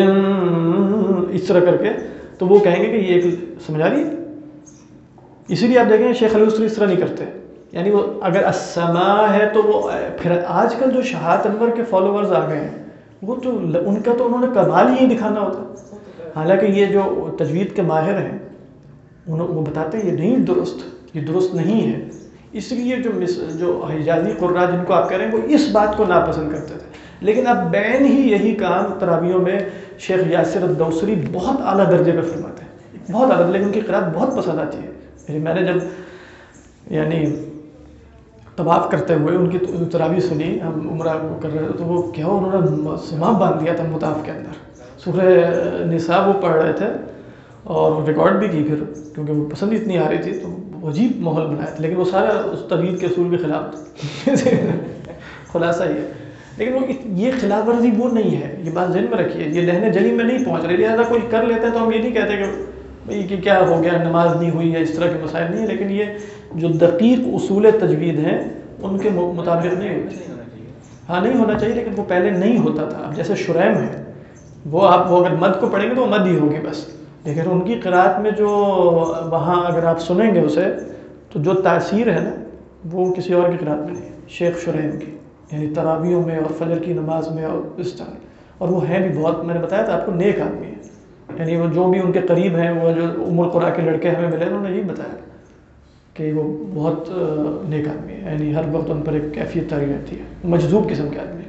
من اس طرح کر کے تو وہ کہیں گے کہ یہ ایک سمجھا رہی ہے. اسی لیے آپ دیکھیں شیخ خلیل حسری اس طرح نہیں کرتے. یعنی وہ اگر السماء ہے تو وہ پھر آج کل جو شہاد انور کے فالوورز آ گئے ہیں وہ تو ان کا تو انہوں نے کمال ہی دکھانا ہوتا. حالانکہ یہ جو تجوید کے ماہر ہیں وہ بتاتے ہیں یہ نہیں درست، یہ درست نہیں ہے. اس لیے جو حجازی قراء جن کو آپ کہہ رہے ہیں وہ اس بات کو ناپسند کرتے تھے. لیکن اب بین ہی یہی کام تراویحوں میں شیخ یاسر الدوسری بہت اعلیٰ درجے کا فرماتے ہیں، بہت اعلیٰ، لیکن ان کی قرات بہت پسند آتی ہے. میں نے جب یعنی طواف کرتے ہوئے ان کی تراویح سنی، ہم عمرہ کر رہے تھے تو وہ کیا انہوں نے سماع باندھ دیا تھا مطاف کے اندر. سورہ نساء وہ پڑھ رہے تھے اور ریکارڈ بھی کی پھر کیونکہ وہ پسند اتنی آ رہی تھی تو عجیب ماحول بنایا تھا. لیکن وہ سارا اس تجوید کے اصول کے خلاف تھا. خلاصہ یہ ہے. لیکن وہ یہ خلاف ورزی وہ نہیں ہے، یہ بات ذہن میں رکھیے. یہ لہنے جلی میں نہیں پہنچ رہی. لہٰذا کوئی کر لیتے ہیں تو ہم یہ نہیں کہتے کہ بھئی کہ کیا ہو گیا نماز نہیں ہوئی ہے، اس طرح کے مسائل نہیں ہیں. لیکن یہ جو دقیق اصول تجوید ہیں ان کے مطابق نہیں ہوتی. ہاں نہیں ہونا چاہیے، لیکن وہ پہلے نہیں ہوتا تھا. اب جیسے شریم ہے وہ اگر مد کو پڑھیں گے تو وہ مد ہی ہوگی بس. لیکن ان کی قرات میں جو وہاں اگر آپ سنیں گے اسے تو جو تاثیر ہے نا وہ کسی اور کی قرات میں نہیں ہے، شیخ شریم کی، یعنی تراویحوں میں اور فجر کی نماز میں اور اس طرح. اور وہ ہیں بھی بہت، میں نے بتایا تھا آپ کو، نیک آدمی ہیں. یعنی وہ جو بھی ان کے قریب ہیں، وہ جو ام القریٰ کے لڑکے ہمیں ملے، انہوں نے یہی بتایا کہ وہ بہت نیک آدمی ہے، یعنی ہر وقت ان پر ایک کیفیت طاری رہتی ہے، مجذوب قسم کے آدمی ہے.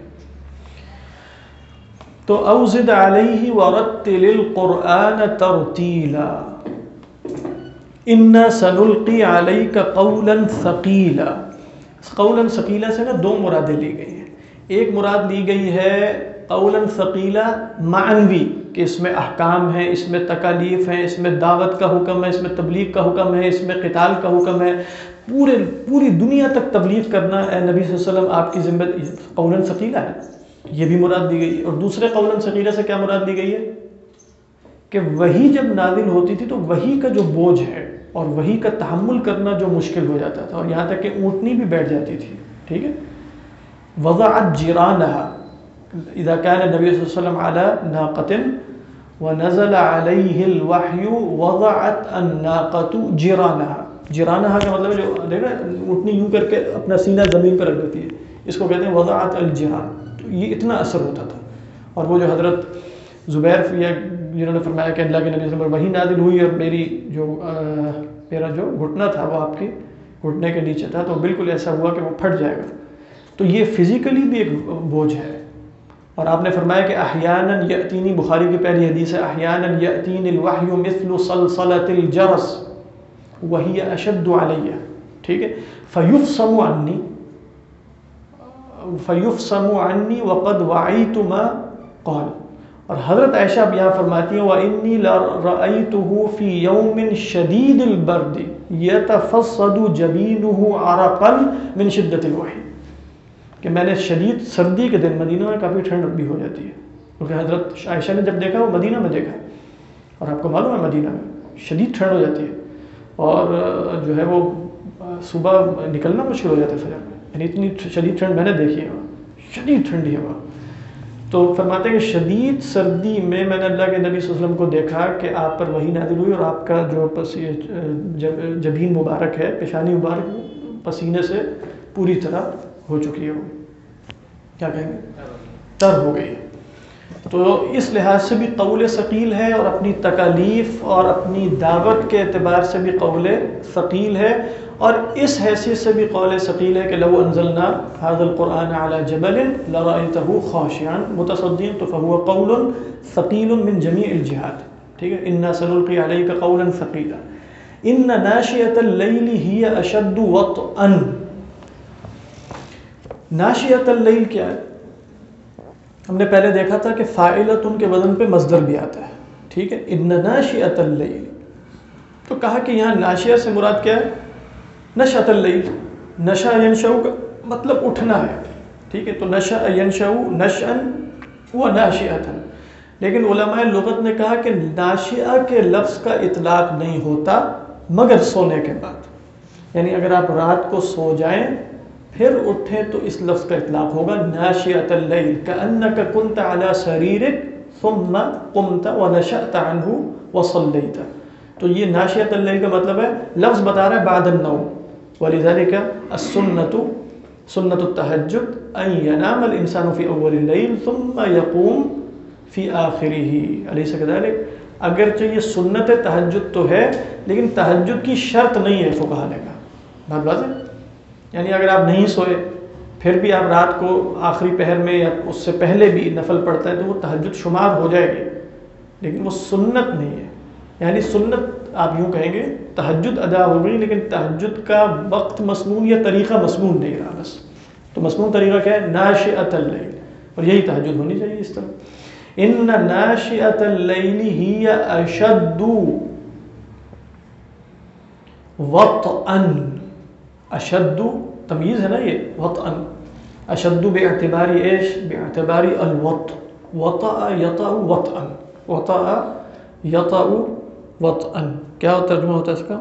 تو اوزد علیہ ورتل القرآن ترتیلا انا سنلقی علیک قولا ثقیلا. قولا ثقیلا سے نا دو مرادیں لی گئی ہیں. ایک مراد لی گئی ہے قولا ثقیلا معنوی، کہ اس میں احکام ہیں، اس میں تکالیف ہیں، اس میں دعوت کا حکم ہے، اس میں تبلیغ کا حکم ہے، اس میں قتال کا حکم ہے، پوری دنیا تک تبلیغ کرنا اے نبی صلی اللہ علیہ وسلم آپ کی ذمہ. قولا ثقیلا ہے، یہ بھی مراد دی گئی ہے. اور دوسرے قولا ثقیلا سے کیا مراد دی گئی ہے کہ وحی جب نازل ہوتی تھی تو وحی کا جو بوجھ ہے اور وحی کا تحمل کرنا جو مشکل ہو جاتا تھا، اور یہاں تک کہ اونٹنی بھی بیٹھ جاتی تھی. ٹھیک ہے. وضعت جرانها اذا كان النبي صلی اللہ علیہ وسلم على ناقة ونزل عليه الوحي وضعت الناقة جرانها. جرانها کا مطلب ہے جو دیکھ رہے ہیں اونٹنی یوں کر کے اپنا سینہ زمین پر رکھ دیتی ہے، اس کو کہتے ہیں وضعت الجران. تو یہ اتنا اثر ہوتا تھا. اور وہ جو حضرت زبیر جنہوں نے فرمایا کہ اللہ کے نبی صلی اللہ علیہ وسلم وحی نازل ہوئی اور میرا جو گھٹنا تھا وہ آپ کے گھٹنے کے نیچے تھا، تو بالکل ایسا ہوا کہ وہ پھٹ جائے گا. تو یہ فزیکلی بھی ایک بوجھ ہے. اور آپ نے فرمایا کہ احیانا یاتینی، بخاری کی پہلی حدیث ہے، احیانا یاتینی الوحی مثل صلصلۃ الجرس وہی اشد علی. ٹھیک ہے. فیفصم عنی وقد وعیت ما قال. اور حضرت عائشہ اب یہاں فرماتی ہیں وَإِنِّي لَرَأَيْتُهُ فِي يَوْمٍ شَدِيدِ الْبَرْدِ يَتَفَصَّدُ جَبِينُهُ عَرَقًا مِنْ شِدَّةِ الْوَحْيِ، کہ میں نے شدید سردی کے دن، مدینہ میں کافی ٹھنڈ بھی ہو جاتی ہے، کیونکہ حضرت عائشہ نے جب دیکھا وہ مدینہ میں دیکھا، اور آپ کو معلوم ہے مدینہ میں شدید ٹھنڈ ہو جاتی ہے، اور جو ہے وہ صبح نکلنا مشکل ہو جاتا ہے فجر میں. یعنی اتنی شدید ٹھنڈ میں نے دیکھی ہے وہاں، شدید ٹھنڈی ہے وہاں. تو فرماتے ہیں کہ شدید سردی میں نے اللہ کے نبی صلی اللہ علیہ وسلم کو دیکھا کہ آپ پر وحی نازل ہوئی اور آپ کا جو جبین مبارک ہے، پیشانی مبارک پسینے سے پوری طرح ہو چکی ہے، وہ کیا کہیں گے، تر ہو گئی ہے. تو اس لحاظ سے بھی قول ثقیل ہے، اور اپنی تکالیف اور اپنی دعوت کے اعتبار سے بھی قول ثقیل ہے، اور اس حیثیت سے بھی قول ثقیل ہے کہ لو انزلنا هذا القرآن على جبل لرأيته خاشعا متصدعا فهو قول ثقيل من جميع الجهات. ٹھیک ہے. انا سنلقي عليك قولا ثقيلا ان ناشئة الليل هي اشد وطئا. ناشئة الليل کیا ہے؟ ہم نے پہلے دیکھا تھا کہ فاعلۃ کے وزن پہ مصدر بھی آتا ہے. ٹھیک ہے. ان ناشئة الليل، تو کہا کہ یہاں ناشئہ سے مراد کیا ہے؟ نشأۃ اللیل. نشأ ینشأ کا مطلب اٹھنا ہے. ٹھیک ہے. تو نشأ ینشأ نشأً و ناشئۃً. لیکن علماء لغت نے کہا کہ ناشئہ کے لفظ کا اطلاق نہیں ہوتا مگر سونے کے بعد. یعنی اگر آپ رات کو سو جائیں پھر اٹھیں تو اس لفظ کا اطلاق ہوگا ناشئۃ اللیل، کأنک کنت علی سریرک ثم قمت ونشأت عنہ وصلیت. تو یہ ناشئۃ اللیل کا مطلب ہے، لفظ بتا رہا ہے بعد النوم. ولذلك سنة التہجد ان ینام الانسان فی اول اللیل ثم یقوم فی آخرہ. الیس کذلک؟ اگرچہ یہ سنت تہجد تو ہے لیکن تہجد کی شرط نہیں ہے فقہا نے کہا. بات واضح؟ یعنی اگر آپ نہیں سوئے پھر بھی آپ رات کو آخری پہر میں یا اس سے پہلے بھی نفل پڑھتا ہے تو وہ تہجد شمار ہو جائے گی، لیکن وہ سنت نہیں ہے. یعنی سنت آپ یوں کہیں گے تہجد ادا ہو گئی لیکن تہجد کا وقت مسنون یا طریقہ مسنون نہیں رہا بس. تو مسنون طریقہ کیا ہے؟ ناشئۃ اللیل، اور یہی تہجد ہونی چاہیے اس طرح. ان ناشئۃ اللیل ہی اشد وطئا. اشد تمیز ہے نا یہ، وطئا. اشد باعتبار ایش؟ باعتبار الوطء. وطأ یطأ وطئا. وطأ یطأ وطئا. کیا ترجمہ ہوتا ہے اس کا؟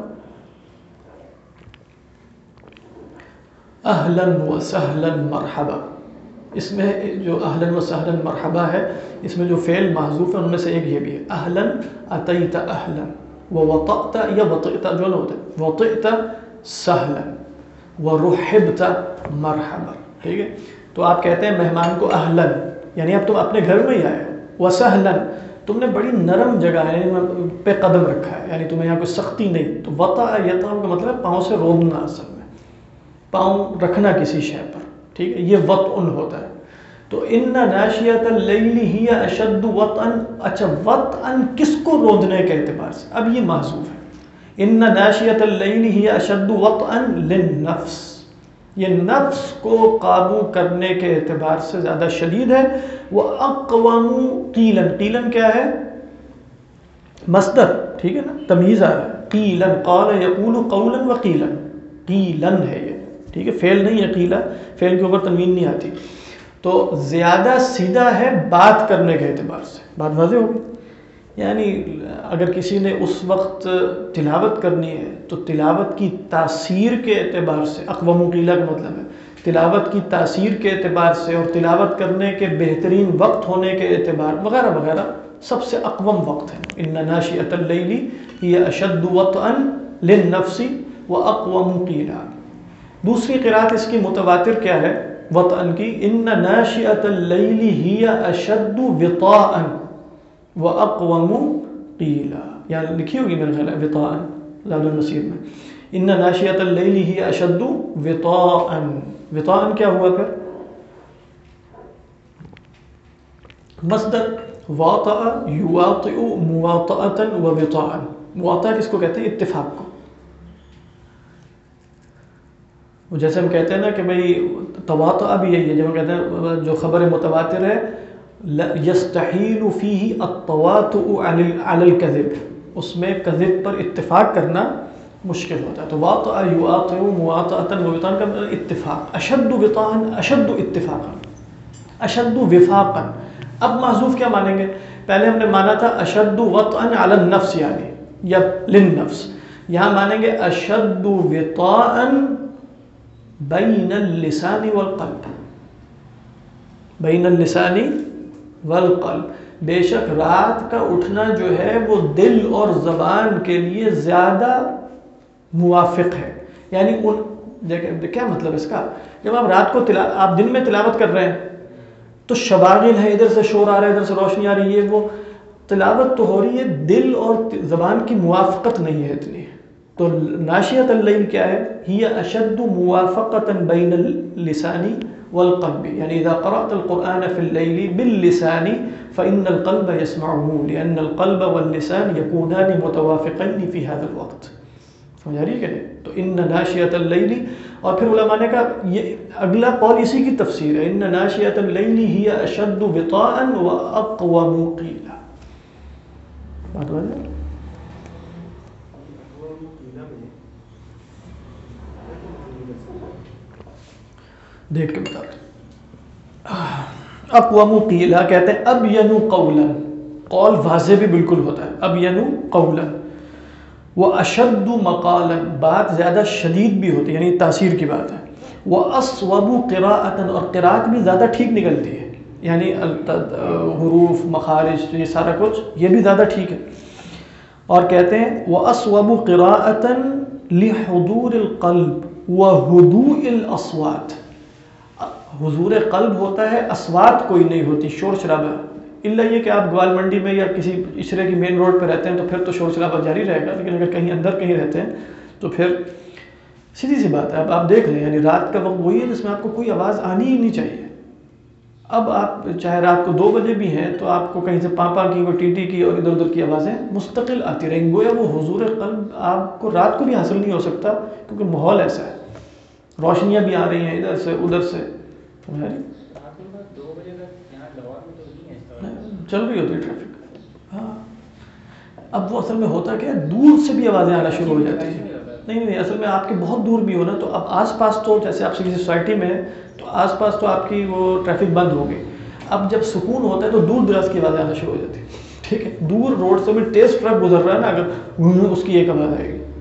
اہلا و سہلا مرحبا. اس میں جو اہلا و سہلا مرحبا ہے اس میں جو فعل محذوف ہے ان میں سے ایک یہ بھی ہے. اہلا اتیت اہلا، و وطأت یا وطئت جو نہ ہوتا ہے، وطئت سہلا. وَرُحِبْتَ مرحبا، ٹھیک ہے. تو آپ کہتے ہیں مہمان کو اہلاً، یعنی اب تم اپنے گھر میں ہی آئے ہو. وَسَهْلًا، تم نے بڑی نرم جگہ ہے پہ قدم رکھا ہے، یعنی تمہیں یہاں کوئی سختی نہیں. تو وطأ یطأ کا مطلب پاؤں سے روبنا، اصل میں پاؤں رکھنا کسی شے پر، ٹھیک ہے، یہ وطئن ہوتا ہے. تو ان ناشیۃ اللیل ہی اشد وطئن، اچھا وطئن کس کو رودنے کے اعتبار سے، اب یہ محذوف ہے. ان ناشیۃ اللیل ہی اشد وطئن للنفس، یہ نفس کو قابو کرنے کے اعتبار سے زیادہ شدید ہے. وہ اقوم قیلن، قیلن کیا ہے؟ مصدر، ٹھیک ہے نا، تمیز آ رہا ہے. قیلن قال یقول قولا وقیلن، قیلن ہے یہ، ٹھیک ہے، فعل نہیں ہے قیلا، فعل کے اوپر تنوین نہیں آتی. تو زیادہ سیدھا ہے بات کرنے کے اعتبار سے. بات واضح ہوگی؟ یعنی اگر کسی نے اس وقت تلاوت کرنی ہے تو تلاوت کی تاثیر کے اعتبار سے، اقوام قیلہ کا مطلب ہے تلاوت کی تاثیر کے اعتبار سے اور تلاوت کرنے کے بہترین وقت ہونے کے اعتبار وغیرہ وغیرہ، سب سے اقوم وقت ہے. ان ناشئۃ اللیل ہی اشد وطئا للنفس واقوم قیلا. دوسری قرات اس کی متواتر کیا ہے وطئا کی؟ ان ناشئۃ اللیل ہی اشد وطاء واقوم قیلا، یعنی لکھی ہوگی میرے خیال ہے وطاء زاد المسیر میں. ان ناشئۃ اللیل ہی اشد وطاء، وطاء کیا ہوا پھر؟ مصدر واطأ یواطئ مواطأۃ ووطاء. مواطأ کس کو کہتے ہیں؟ اتفاق کو. جیسے ہم کہتے ہیں نا کہ بھئی تواطؤ بھی یہی ہے، جب ہم کہتے ہیں جو خبر متواتر ہے یستحیل فیہ التواطؤ علی الکذب، اس میں کذب پر اتفاق کرنا مشکل ہوتا ہے. تو واطأ یواطئ مواطأۃ ووطاء کا اتفاق. اشد وطاء اشد اتفاقا، اشد وفاقا. اب محذوف کیا مانیں گے؟ پہلے ہم نے مانا تھا اشد وطئا علی النفس، یعنی یا للنفس. یہاں مانیں گے اشد وطاء بین اللسان والقلب، بین اللسان والقلب. بے شک رات کا اٹھنا جو ہے وہ دل اور زبان کے لیے زیادہ موافق ہے. یعنی کیا مطلب اس کا؟ جب آپ رات کو آپ دن میں تلاوت کر رہے ہیں تو شواغل ہے، ادھر سے شور آ رہا ہے، ادھر سے روشنی آ رہی ہے، وہ تلاوت تو ہو رہی ہے، دل اور زبان کی موافقت نہیں ہے اتنی. تو ناشئۃ اللیل کیا ہے؟ ہی اشد موافقۃ بین اللسان والقلب، یعنی اذا قرأت القرآن فی اللیل باللسان فإن القلب يسمعه لأن القلب واللسان يكونان متوافقين في هذا الوقت. سمجھ آ رہی ہے کہ نہیں؟ تو ان ناشئۃ اللیل، اور پھر علماء نے کہا یہ اگلا قول اسی کی تفسیر ہے، ان ناشئۃ اللیل ہی اشد وطاء واقوم قیلا. بات واضح؟ دیکھ کے بتا رہے. اقوم قیلا کہتے ہیں ابین قولا، قول واضح بھی بالکل ہوتا ہے، ابین قولا. وہ اشد مقالا، بات زیادہ شدید بھی ہوتی ہے، یعنی تاثیر کی بات ہے. وہ اصوب قراءۃ، اور قراءت بھی زیادہ ٹھیک نکلتی ہے، یعنی حروف مخارج یہ سارا کچھ یہ بھی زیادہ ٹھیک ہے. اور کہتے ہیں وہ اصوب قراءۃ لحضور القلب وہدوء الاصوات. حضور قلب ہوتا ہے، اصوات کوئی نہیں ہوتی، شور شرابہ، الا یہ کہ آپ گوال منڈی میں یا کسی عشرے کی مین روڈ پہ رہتے ہیں تو پھر تو شور شرابہ جاری رہے گا. لیکن اگر کہیں اندر کہیں رہتے ہیں تو پھر سیدھی سی بات ہے. اب آپ دیکھ لیں، یعنی رات کا وقت وہی ہے جس میں آپ کو کوئی آواز آنی ہی نہیں چاہیے. اب آپ چاہے رات کو 2 بجے بھی ہیں تو آپ کو کہیں سے پاپا کی، کوئی ٹی ٹی کی اور ادھر ادھر کی آوازیں مستقل آتی رہیں گی. گویا وہ حضور قلب آپ کو رات کو بھی حاصل نہیں ہو سکتا، کیونکہ ماحول ایسا ہے، روشنیاں بھی آ رہی ہیں ادھر سے ادھر سے. چل رہی ہوتی ہے ٹریفک. ہاں اب وہ اصل میں ہوتا کیا ہے، دور سے بھی آوازیں آنا شروع ہو جاتی ہیں. نہیں اصل میں آپ کے بہت دور بھی ہو نا، تو اب آس پاس تو جیسے آپ کسی سوسائٹی میں ہے تو آس پاس تو آپ کی وہ ٹریفک بند ہوگی. اب جب سکون ہوتا ہے تو دور دراز کی آوازیں آنا شروع ہو جاتی ہیں. ٹھیک ہے، دور روڈ سے بھی تیز ٹرک گزر رہا ہے نا، اگر اس کی ایک آواز آئے گی.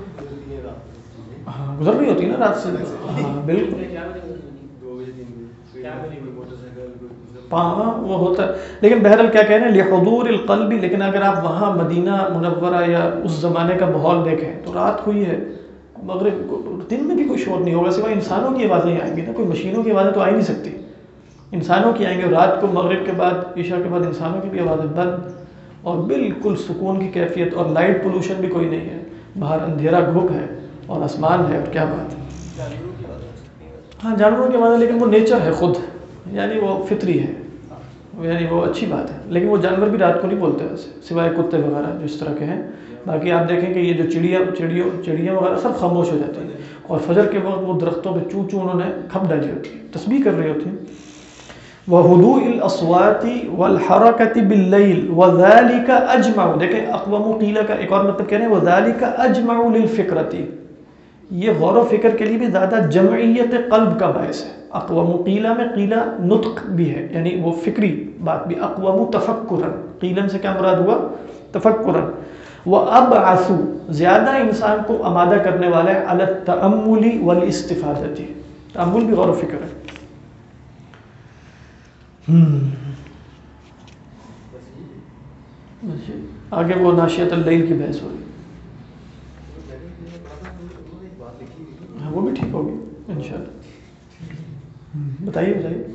ہاں گزر رہی ہوتی ہے نا رات سے. ہاں بالکل، ہاں وہ ہوتا ہے. لیکن بہرحال کیا کہہ رہے ہیں لحضور القلب. لیکن اگر آپ وہاں مدینہ منورہ یا اس زمانے کا ماحول دیکھیں تو رات ہوئی ہے، مغرب دن میں بھی کوئی شور نہیں ہوگا سوائے انسانوں کی آوازیں آئیں گی نا، کوئی مشینوں کی آوازیں تو آ ہی نہیں سکتی، انسانوں کی آئیں گے. رات کو مغرب کے بعد عشاء کے بعد انسانوں کی بھی آوازیں بند، اور بالکل سکون کی کیفیت، اور لائٹ پولوشن بھی کوئی نہیں ہے، باہر اندھیرا گھوک ہے اور آسمان ہے، اور کیا بات ہے. جانوروں کی بات ہو سکتی ہے. ہاں جانوروں کی آواز ہے، لیکن وہ نیچر ہے خود، یعنی وہ فطری ہے، یعنی وہ اچھی بات ہے. لیکن وہ جانور بھی رات کو نہیں بولتے ویسے، سوائے کتے وغیرہ جو اس طرح کے ہیں. باقی آپ دیکھیں کہ یہ جو چڑیاں وغیرہ سب خاموش ہو جاتی ہیں، اور فجر کے وقت وہ درختوں پہ چوں چوں انہوں نے کھپ ڈالی ہوتی ہے، تسبیح کر رہی ہوتی ہیں. وَهُدُوءِ الْأَصْوَاتِ وَالْحَرَكَةِ بِاللَّيْلِ وَذَلِكَ أَجْمَعُ. دیکھیں اقوام قیلہ کا ایک اور مطلب کہہ رہے ہیں وَذَلِكَ أَجْمَعُ لِلْفِكْرَةِ، یہ غور و فکر کے لیے بھی زیادہ جمعیت قلب کا باعث ہے. اقوام قیلہ میں قیلہ نطق بھی ہے، یعنی وہ فکری بات بھی. اقوام تفکرا، قیلن سے کیا مراد ہوا؟ تفکرا. وَأَبْعَثُ، زیادہ انسان کو آمادہ کرنے والا ہے علی التأمل والاستفادہ. تأمل بھی غور و فکر ہے. آگے وہ ناشیۃ اللیل کی بحث ہوگی. ہاں وہ بھی ٹھیک ہوگی انشاءاللہ. بتائیے.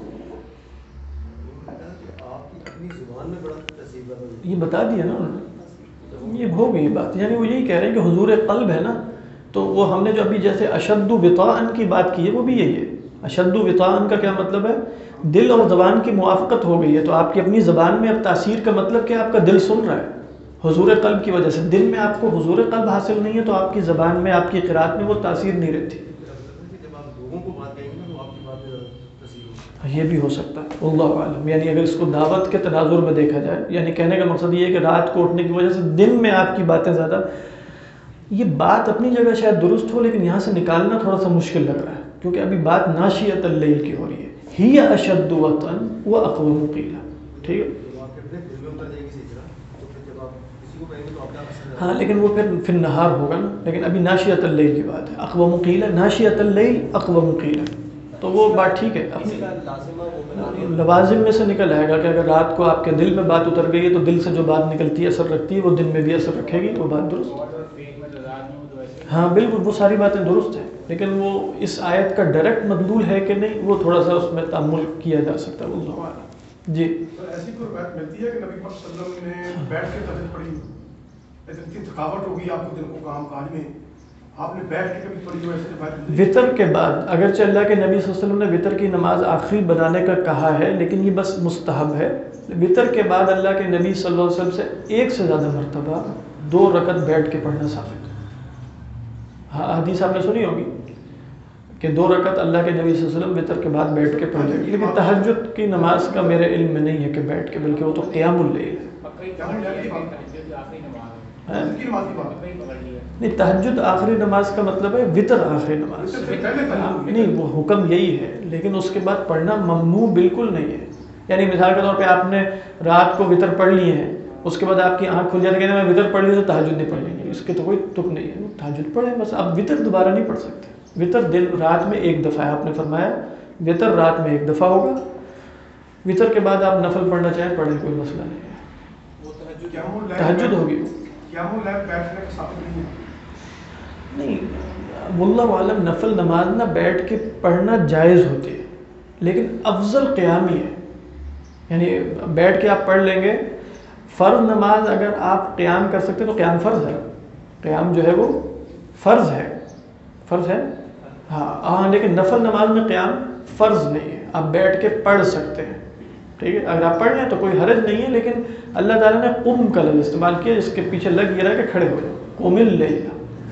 یہ بتا دیا نا انہوں نے، یہ ہو گئی بات. یعنی وہ یہی کہہ رہے ہیں کہ حضور قلب ہے نا، تو وہ ہم نے جو ابھی جیسے اشد وطاءً کی بات کی ہے وہ بھی یہی ہے. اشد وطاءً کا کیا مطلب ہے؟ دل اور زبان کی موافقت ہو گئی ہے، تو آپ کی اپنی زبان میں اب تاثیر کا مطلب کہ آپ کا دل سن رہا ہے حضور قلب کی وجہ سے. دل میں آپ کو حضور قلب حاصل نہیں ہے تو آپ کی زبان میں، آپ کی قرات میں وہ تاثیر نہیں رہتی. یہ بھی ہو سکتا ہے، اللہ عالم. یعنی اگر اس کو دعوت کے تناظر میں دیکھا جائے، یعنی کہنے کا مقصد یہ ہے کہ رات کو اٹھنے کی وجہ سے دن میں آپ کی باتیں زیادہ، یہ بات اپنی جگہ شاید درست ہو، لیکن یہاں سے نکالنا تھوڑا سا مشکل لگ رہا ہے، کیونکہ ابھی بات ناشیۃ اللیل کی ہو رہی ہے. ہی اشد وطئا واقوم قیلا. ٹھیک ہے. ہاں لیکن وہ پھر فی النہار ہوگا نا، لیکن ابھی ناشیۃ اللیل کی بات ہے. اقوام قیلا، ناشیۃ اللیل، اقوام قیلا، تو وہ بات ٹھیک ہے. اپنی لوازم میں سے نکل آئے گا کہ اگر رات کو آپ کے دل میں بات اتر گئی ہے تو دل سے جو بات نکلتی ہے اثر رکھتی ہے، وہ دن میں بھی اثر رکھے گی، وہ بات درست. ہاں بالکل وہ ساری باتیں درست ہیں، لیکن وہ اس آیت کا ڈائریکٹ مدلول ہے کہ نہیں، وہ تھوڑا سا اس میں تأمل کیا جا سکتا ہے. اللہ اعلم. جی ایسی کوئی بات ملتی ہے کہ نبی پاک صلی اللہ علیہ وسلم نے بیٹھ کے تہجد پڑھی، ایسے اتنی تھکاوٹ ہوگی آپ کو دن کو کام کاج میں، آپ نے بیٹھ کے کبھی پڑھی ہو ایسے بات؟ وطر کے بعد اگرچہ اللہ کے نبی صلی اللہ علیہ وسلم نے وطر کی نماز آخری بنانے کا کہا ہے، لیکن یہ بس مستحب ہے. وطر کے بعد اللہ کے نبی صلی اللہ علیہ وسلم سے ایک سے زیادہ مرتبہ 2 رکعت بیٹھ کے پڑھنا ثابت ہے. ہاں حدیث آپ نے سنی ہوگی کہ 2 رکعت اللہ کے نبی صلی اللہ علیہ وسلم وطر کے بعد بیٹھ کے پڑھتے ہیں. لیکن تہجد کی نماز کا میرے علم میں نہیں ہے کہ بیٹھ کے، بلکہ وہ تو قیام اللیل ہے. نہیں، تہجد آخری نماز کا مطلب ہے وطر آخری نماز. نہیں وہ حکم یہی ہے، لیکن اس کے بعد پڑھنا ممنوع بالکل نہیں ہے. یعنی مثال کے طور پہ آپ نے رات کو وطر پڑھ لیے ہیں، اس کے بعد آپ کی آنکھ کھل جاتی ہے کہ میں وطر پڑھ لی تو تہجد نہیں پڑھ لیں گے، اس کے تو کوئی تک نہیں ہے. تہجد پڑھیں بس، آپ وطر دوبارہ نہیں پڑھ سکتے. وطر دن رات میں ایک دفعہ ہے، آپ نے فرمایا وطر رات میں ایک دفعہ ہوگا. وطر کے بعد آپ نفل پڑھنا چاہیں پڑھیں، کوئی مسئلہ نہیں ہے. تہجد ہوگی نہیں. واللہ عالم نفل نماز نہ بیٹھ کے پڑھنا جائز ہوتی ہے، لیکن افضل قیام ہی ہے. یعنی بیٹھ کے آپ پڑھ لیں گے. فرض نماز اگر آپ قیام کر سکتے تو قیام فرض ہے، قیام جو ہے وہ فرض ہے. فرض ہے ہاں، لیکن نفل نماز میں قیام فرض نہیں ہے، آپ بیٹھ کے پڑھ سکتے ہیں. ٹھیک ہے، اگر آپ پڑھ لیں تو کوئی حرج نہیں ہے. لیکن اللہ تعالیٰ نے قم کا لفظ استعمال کیا، جس کے پیچھے لگ یہ رہا ہے کہ کھڑے ہو جائیں. قم اللیل.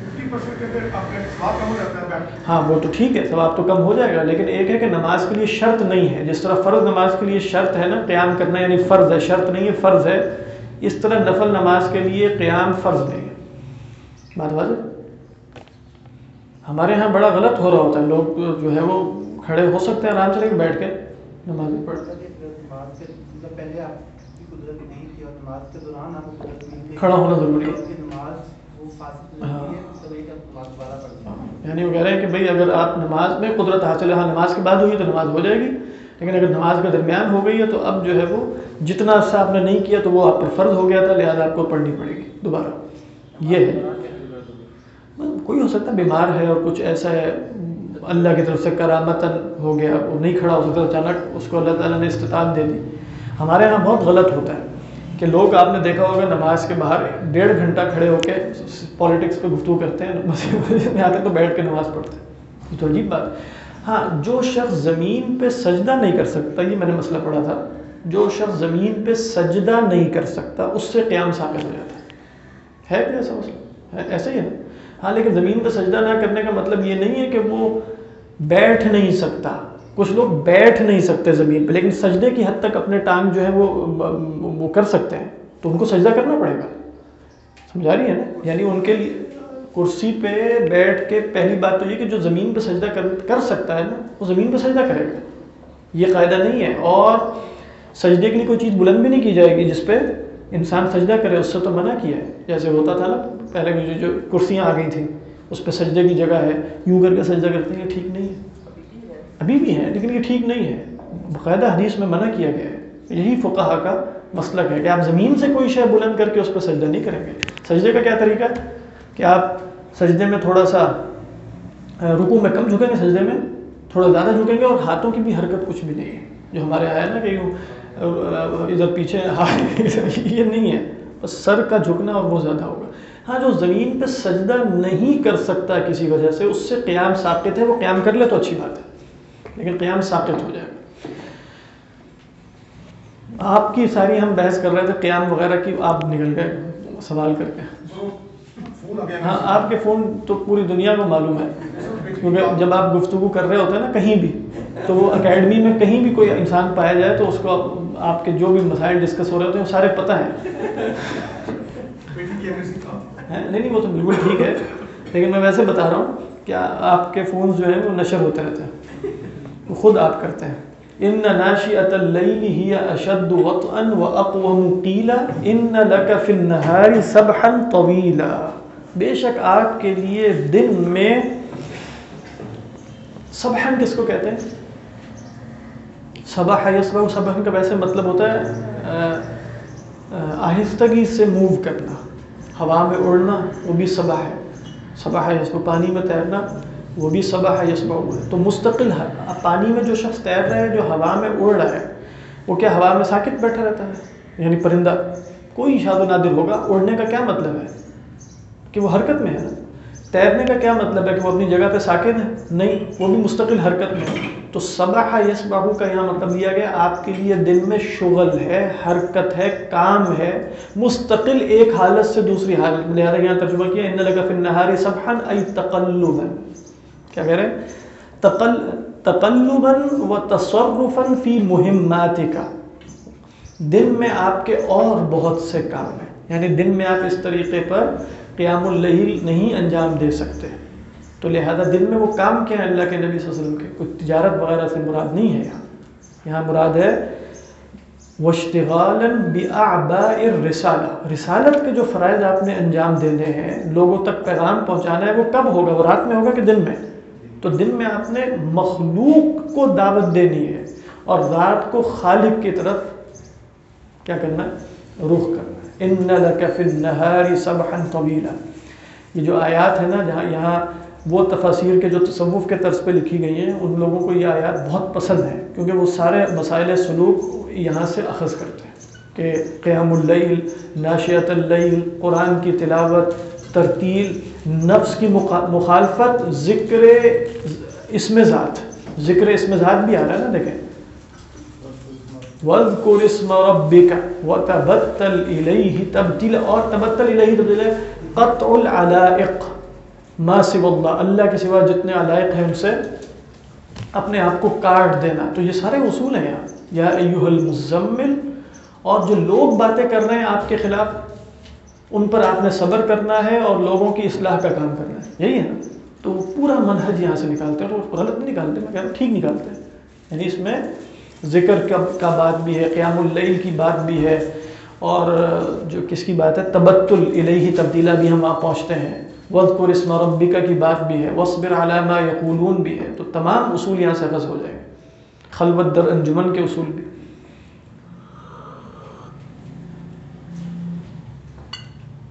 ہاں وہ تو ٹھیک ہے، ثواب تو کم ہو جائے گا، لیکن ایک ہے کہ نماز کے لیے شرط نہیں ہے. جس طرح فرض نماز کے لیے شرط ہے نا قیام کرنا، یعنی فرض ہے، شرط نہیں ہے، فرض ہے. اس طرح نفل نماز کے لیے قیام فرض نہیں ہے. بات واضح؟ ہمارے ہاں بڑا غلط ہو رہا ہوتا ہے، لوگ جو ہے وہ کھڑے ہو سکتے ہیں آرام سے، لیکن بیٹھ کے نماز بھی پڑھتے ہیں. کھڑا ہونا ضروری ہے. یعنی وہ کہہ رہے ہیں کہ بھئی اگر آپ نماز میں قدرت حاصل ہے، ہاں نماز کے بعد ہوئی تو نماز ہو جائے گی، لیکن اگر نماز کے درمیان ہو گئی ہے تو اب جو ہے وہ جتنا عرصہ آپ نے نہیں کیا تو وہ آپ پر فرض ہو گیا تھا، لہذا آپ کو پڑھنی پڑے گی دوبارہ. یہ ہے کوئی ہو سکتا ہے بیمار ہے اور کچھ ایسا ہے اللہ کی طرف سے کرامتاً ہو گیا، وہ نہیں کھڑا ہو سکتا، اچانک اس کو اللہ تعالیٰ نے استطاعت دے دی. ہمارے یہاں بہت غلط ہوتا ہے کہ لوگ، آپ نے دیکھا ہوگا نماز کے باہر 1.5 گھنٹہ کھڑے ہو کے پالیٹکس پہ گفتگو کرتے ہیں، مسجد میں آتے تو بیٹھ کے نماز پڑھتے ہیں. یہ تو عجیب بات. ہاں، جو شخص زمین پہ سجدہ نہیں کر سکتا، یہ میں نے مسئلہ پڑھا تھا، جو شخص زمین پہ سجدہ نہیں کر سکتا اس سے قیام ساقط ہو جاتا ہے کہ ایسا مسئلہ ہے؟ ایسا ہی ہے نا. ہاں، لیکن زمین پہ سجدہ نہ کرنے کا مطلب یہ نہیں ہے کہ وہ بیٹھ نہیں سکتا. کچھ لوگ بیٹھ نہیں سکتے زمین پہ، لیکن سجدے کی حد تک اپنے ٹانگ جو ہے وہ کر سکتے ہیں، تو ان کو سجدہ کرنا پڑے گا. سمجھا رہی ہے نا؟ یعنی ان کے لیے کرسی پہ بیٹھ کے، پہلی بات تو یہ کہ جو زمین پہ سجدہ کر سکتا ہے نا، وہ زمین پہ سجدہ کرے گا. یہ قاعدہ نہیں ہے. اور سجدے کے لیے کوئی چیز بلند بھی نہیں کی جائے گی جس پہ انسان سجدہ کرے، اس سے تو منع کیا ہے. جیسے ہوتا تھا نا پہلے جو کرسیاں آ گئی تھیں، اس پہ سجدے کی جگہ ہے، یوں کر کے سجدہ کرتے ہیں، یہ ٹھیک نہیں ہے. ابھی بھی ہے لیکن یہ ٹھیک نہیں ہے. باقاعدہ حدیث میں منع کیا گیا ہے. یہی فقہا کا مسلک ہے کہ آپ زمین سے کوئی شے بلند کر کے اس پہ سجدہ نہیں کریں گے. سجدے کا کیا طریقہ ہے کہ آپ سجدے میں تھوڑا سا رکوع میں کم جھکیں گے، سجدے میں تھوڑا زیادہ جھکیں گے، اور ہاتھوں کی بھی حرکت کچھ بھی نہیں ہے جو ہمارے آیا نا کہ ادھر پیچھے یہ نہیں ہے. بس سر کا جھکنا اور وہ زیادہ ہوگا. ہاں، جو زمین پہ سجدہ نہیں کر سکتا کسی وجہ سے، اس سے قیام ساقط ہے. وہ قیام کر لے تو اچھی بات ہے، لیکن قیام ساقط ہو جائے گا. آپ کی ساری ہم بحث کر رہے تھے قیام وغیرہ کی، آپ نکل گئے سوال کر کے. ہاں، آپ کے فون تو پوری دنیا کو معلوم ہے، کیونکہ جب آپ گفتگو کر رہے ہوتے ہیں نا کہیں بھی، تو وہ اکیڈمی میں کہیں بھی کوئی انسان پایا جائے تو اس کو آپ کے جو بھی مسائل ڈسکس ہو رہے ہوتے ہیں وہ سارے پتہ ہیں. نہیں، وہ تو بالکل ٹھیک ہے، لیکن میں ویسے بتا رہا ہوں کہ آپ کے فونز جو ہیں وہ نشر ہوتے رہتے ہیں، وہ خود آپ کرتے ہیں. ان ناشئۃ اللیل ہی اشد وطئا واقوم قیلا ان لک فی النہار سبحا طویلا. بے شک آپ کے لیے دن میں، سبحن کس کو کہتے ہیں؟ صبح یصبح، سبحن کا ویسے مطلب ہوتا ہے آہستگی سے موو کرنا، ہوا میں اڑنا، وہ بھی صبح ہے. صبح یصبح، پانی میں تیرنا، وہ بھی صبح یصبح ہوا ہے. تو مستقل پانی میں جو شخص تیر رہا ہے، جو ہوا میں اڑ رہا ہے، وہ کیا ہوا میں ساکت بیٹھا رہتا ہے؟ یعنی پرندہ کوئی شاد و نادر ہوگا. اڑنے کا کیا مطلب ہے کہ وہ حرکت میں ہے نا. تیرنے کا کیا مطلب ہے کہ وہ اپنی جگہ پہ ساکن ہے؟ نہیں، وہ بھی مستقل حرکت میں ہے. تو صبح یصبح کا یہاں مطلب لیا گیا آپ کے لیے دن میں شغل ہے، حرکت ہے، کام ہے، مستقل ایک حالت سے دوسری حالت میں. لہٰذا یہاں ترجمہ کیا ان لک فی النہار سبحا ای تقلبا. کیا کہہ رہے ہیں؟ تقلبا و تصرفا فی مہماتک. دن میں آپ کے اور بہت سے کام ہیں، یعنی دن میں آپ اس طریقے پر قیام اللیل نہیں انجام دے سکتے. تو لہذا دن میں وہ کام کیا ہے اللہ کے نبی صلی اللہ علیہ وسلم کے؟ کوئی تجارت وغیرہ سے مراد نہیں ہے. یہاں مراد ہے واشتغالا باعباء الرسالہ. رسالت کے جو فرائض آپ نے انجام دینے ہیں، لوگوں تک پیغام پہنچانا ہے، وہ کب ہوگا؟ وہ رات میں ہوگا کہ دن میں؟ تو دن میں آپ نے مخلوق کو دعوت دینی ہے، اور رات کو خالق کی طرف کیا کرنا ہے؟ رخ کرنا. ان لک فی النہار سبحا طویلا. یہ جو آیات ہے نا، جہاں یہاں وہ تفاسیر کے جو تصوف کے طرز پہ لکھی گئی ہیں، ان لوگوں کو یہ آیات بہت پسند ہیں، کیونکہ وہ سارے مسائل سلوک یہاں سے اخذ کرتے ہیں کہ قیام اللیل، ناشئۃ اللیل، قرآن کی تلاوت، ترتیل، نفس کی مخالفت، ذکر اسم ذات. ذکر اسم ذات بھی آ رہا ہے نا، دیکھیں وَاذْكُرِ اسْمَ رَبِّكَ وَتَبَتَّلْ إِلَيْهِ تَبْتِيلًا. اور تبتل الیہ تبدیل ہے قطع العلائق ما سوى اللہ، اللہ کے سوا جتنے علائق ہیں ان سے اپنے آپ کو کاٹ دینا. تو یہ سارے اصول ہیں یہاں. یا ایھا المزمل. اور جو لوگ باتیں کر رہے ہیں آپ کے خلاف، ان پر آپ نے صبر کرنا ہے اور لوگوں کی اصلاح کا کام کرنا ہے. یہی ہے نا. تو وہ پورا منہج یہاں سے نکالتے ہیں، اور غلط نہیں نکالتے، میں کہہ رہا ہوں ٹھیک نکالتے ہیں. یعنی اس میں ذکر کا بات بھی ہے، قیام اللیل کی بات بھی ہے، اور جو کس کی بات ہے، تبتل الیہ تبدیلا بھی ہم وہاں پہنچتے ہیں. وَاذْكُرِ اسْمَ رَبِّكَ کی بات بھی ہے، وَاصْبِرْ عَلَىٰ مَا يَقُولُونَ بھی ہے. تو تمام اصول یہاں سے اخذ ہو جائیں گے. خلوت در انجمن کے اصول بھی.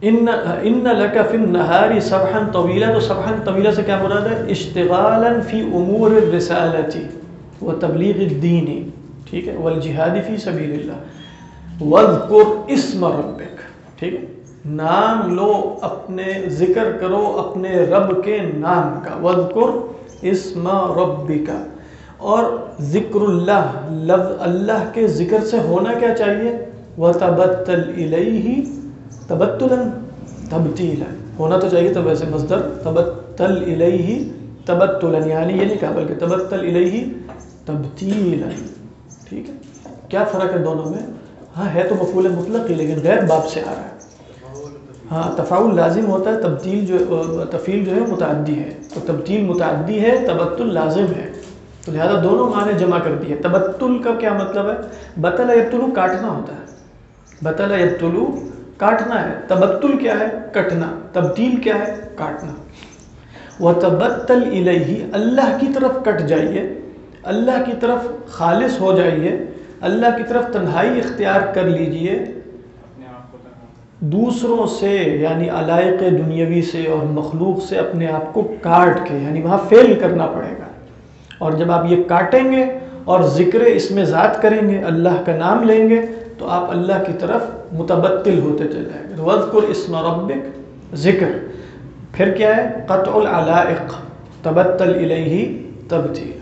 ان لک فی النہار سبحا طویلا، تو سبحا طویلا سے کیا مراد ہے؟ اشتغالا فی امور الرسالۃ و تبلیغ الدین، ٹھیک ہے، والجہاد فی سبیل اللہ، واذکر اسم ربک، ٹھیک ہے، نام لو اپنے، ذکر کرو اپنے رب کے نام کا، واذکر اسم ربک، اور ذکر اللہ، لفظ اللہ کے ذکر سے ہونا کیا چاہیے؟ وتبتل الیہ تبتلا تبتیلا، ہونا تو چاہیے، تو ویسے مصدر تبتل الیہ تبتلا، یعنی یہ نہیں کہا بلکہ تبتل الیہ تبتیلا، ٹھیک ہے۔ کیا فرق ہے دونوں میں؟ ہاں ہے تو مفعول مطلق ہی، لیکن غیر باب سے آ رہا ہے۔ ہاں تفاعل لازم ہوتا ہے، تبدیل جو تفعیل جو ہے متعدی ہے، تو تبدیل متعدی ہے، تبتل لازم ہے، تو لہذا دونوں معنی جمع کر دیے۔ تبتل کا کیا مطلب ہے؟ بتل یبتلو کاٹنا ہوتا ہے، بتل یبتلو کاٹنا ہے، تبتل کیا ہے؟ کٹنا، تبدیل کیا ہے؟ کاٹنا۔ وتبتل الیہ، اللہ کی طرف کٹ جائیے، اللہ کی طرف خالص ہو جائیے، اللہ کی طرف تنہائی اختیار کر لیجئے، دوسروں سے یعنی علائق دنیاوی سے اور مخلوق سے اپنے آپ کو کاٹ کے، یعنی وہاں فیل کرنا پڑے گا، اور جب آپ یہ کاٹیں گے اور ذکر اس میں ذات کریں گے، اللہ کا نام لیں گے، تو آپ اللہ کی طرف متبتل ہوتے چلے جائیں گے۔ وَاذْكُرْ اسْمَ رَبِّكَ، ذکر، پھر کیا ہے؟ قطع العلائق، تبتل الیہ تبتیلا۔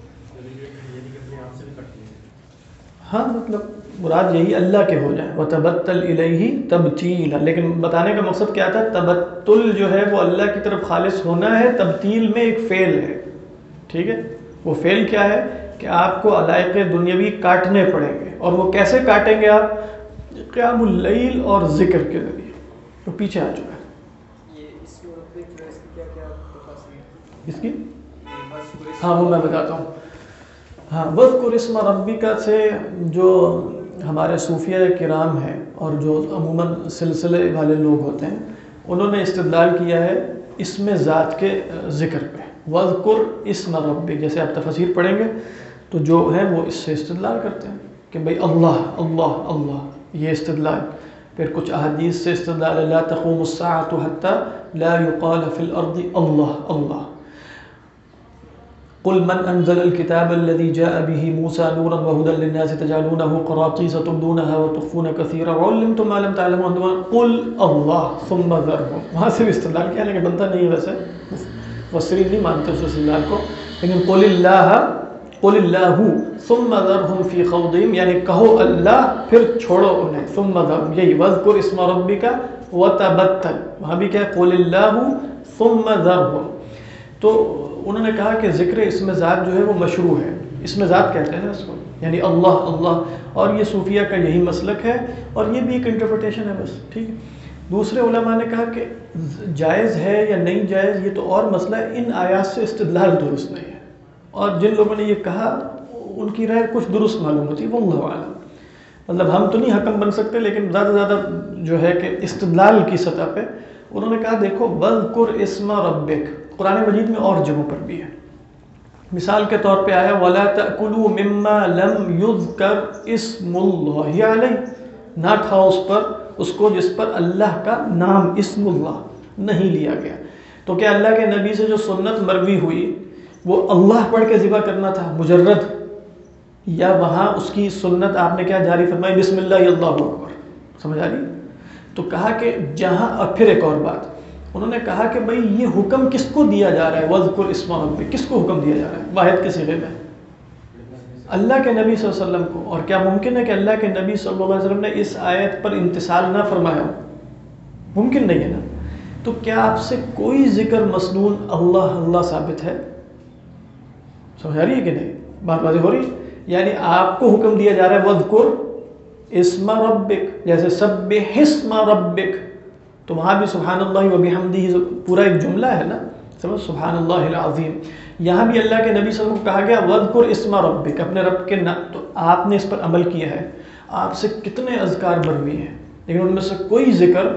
ہاں مطلب مراد یہی اللہ کے ہو جائیں، وَتَبَتَّلْ إِلَيْهِ تَبْتِيلًا، لیکن بتانے کا مقصد کیا تھا؟ تبتل جو ہے وہ اللہ کی طرف خالص ہونا ہے، تبتیل میں ایک فعل ہے، ٹھیک ہے، وہ فعل کیا ہے کہ آپ کو علائق دنیاوی کاٹنے پڑیں گے، اور وہ کیسے کاٹیں گے آپ؟ قیام اللیل اور ذکر کے ذریعے، تو پیچھے آ چکا ہے یہ اس میں اس کی کیا کیا تفاصیل؟ اس کی ہاں وہ میں بتاتا ہوں۔ ہاں وَاذْكُرْ اسْمَ رَبِّكَ سے جو ہمارے صوفیہ کرام ہیں اور جو عموماً سلسلے والے لوگ ہوتے ہیں، انہوں نے استدلال کیا ہے اسم ذات کے ذکر پہ، وَاذْكُرْ اسْمَ رَبِّكَ، جیسے آپ تفاسیر پڑھیں گے تو جو ہیں وہ اس سے استدلال کرتے ہیں کہ بھئی اللہ اللہ اللہ، یہ استدلال۔ پھر کچھ احادیث سے استدلال، لا تقوم الساعة حتى لا يقال في الارض اللہ اللہ، قل من انزل الكتاب الذي جاء به موسى نورا وهدى للناس تجعلونه قراطيس تبدونها وتخفون كثيرا وعلمتم ما لم تعلموا انتم قل الله ثم ذرهم، وہاں سے بھی استدلال کیا ہے کہ بنتا نہیں ہے، ویسے مفسرین نہیں مانتے اس استدلال کو، لیکن قل اللہ ثم ذرهم في خوضهم، یعنی کہو اللہ پھر چھوڑو انہیں، ثم ذرهم، یہی واذکر اسم ربک وتبتل، وہاں بھی کیا ہے؟ قل اللہ ثم ذرهم۔ تو انہوں نے کہا کہ ذکر اسم ذات جو ہے وہ مشروع ہے، اسم ذات کہتے ہیں اس کو، یعنی اللہ اللہ، اور یہ صوفیہ کا یہی مسلک ہے، اور یہ بھی ایک انٹرپریٹیشن ہے بس، ٹھیک ہے۔ دوسرے علماء نے کہا کہ جائز ہے یا نہیں جائز یہ تو اور مسئلہ ہے، ان آیات سے استدلال درست نہیں ہے، اور جن لوگوں نے یہ کہا ان کی رائے کچھ درست معلوم ہوتی ہے، واللہ اعلم۔ مطلب ہم تو نہیں حکم بن سکتے، لیکن زیادہ سے زیادہ جو ہے کہ استدلال کی سطح پہ انہوں نے کہا دیکھو وَاذْكُرْ اسْمَ رَبِّكَ، قرآن مجید میں اور جگہوں پر بھی ہے، مثال کے طور پہ آیا وَلَا تَأْكُلُوا مِمَّا لَمْ يُذْكَرْ اسْمُ اللَّهِ عَلَيْهِ، نہ کھاؤ اس کو جس پر اللہ کا نام اسم اللہ نہیں لیا گیا۔ تو کیا اللہ کے نبی سے جو سنت مروی ہوئی وہ اللہ پڑھ کے ذبح کرنا تھا مجرد، یا وہاں اس کی سنت آپ نے کیا جاری فرمائی؟ بسم اللہ اللہ اکبر، سمجھ آ رہی؟ تو کہا کہ جہاں، اور پھر ایک اور بات انہوں نے کہا کہ بھئی یہ حکم کس کو دیا جا رہا ہے؟ وَاذْكُرْ اسْمَ رَبِّكَ، کس کو حکم دیا جا رہا ہے واحد کے صیغے میں؟ اللہ کے نبی صلی اللہ علیہ وسلم کو۔ اور کیا ممکن ہے کہ اللہ کے نبی صلی اللہ علیہ وسلم نے اس آیت پر امتثال نہ فرمایا ہو؟ ممکن نہیں ہے نا۔ تو کیا آپ سے کوئی ذکر مسنون اللہ اللہ ثابت ہے؟ سمجھ آ رہی ہے کہ نہیں؟ بات واضح ہو رہی ہے؟ یعنی آپ کو حکم دیا جا رہا ہے وَاذْكُرْ اسْمَ رَبِّكَ، جیسے سَبِّحِ اسْمَ رَبِّكَ، تو وہاں بھی سبحان اللہ و بحمدہ پورا ایک جملہ ہے نا، سمجھ، سبحان اللہ العظیم۔ یہاں بھی اللہ کے نبی صلی اللہ علیہ وسلم کو کہا گیا وَاذْكُرْ اسْمَ رَبِّكَ، اپنے رب کے نام، تو آپ نے اس پر عمل کیا ہے۔ آپ سے کتنے اذکار مروی ہیں، لیکن ان میں سے کوئی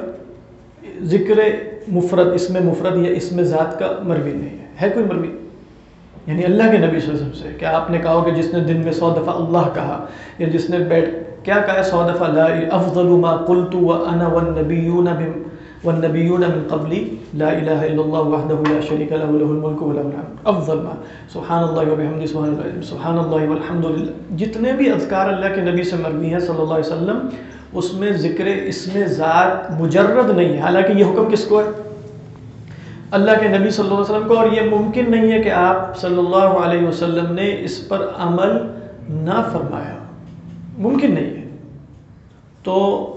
ذکر مفرد، اسم مفرد یا اسم ذات کا مروی نہیں ہے کوئی مروی؟ یعنی اللہ کے نبی صلی اللہ علیہ وسلم سے کیا آپ نے کہا ہو کہ جس نے دن میں 100 دفعہ اللہ کہا، یا جس نے بیٹھ کیا کہا ہے 100 دفعہ لا افضل ما قلت وانا والنبیون والنبیون من قبلی لا الہ الا اللہ وحدہ لا شریک لہ لہ الملک و لہ الحمد افضل ما سبحان اللہ و بحمدہ سبحان اللہ والحمد للہ. جتنے بھی اذکار اللہ کے نبی سے مروی ہیں صلی اللہ علیہ وسلم اس میں ذکر اسم ذات مجرد نہیں ہے. حالانکہ یہ حکم کس کو ہے؟ اللہ کے نبی صلی اللہ علیہ وسلم کو. اور یہ ممکن نہیں ہے کہ آپ صلی اللہ علیہ وسلم نے اس پر عمل نہ فرمایا، ممکن نہیں ہے. تو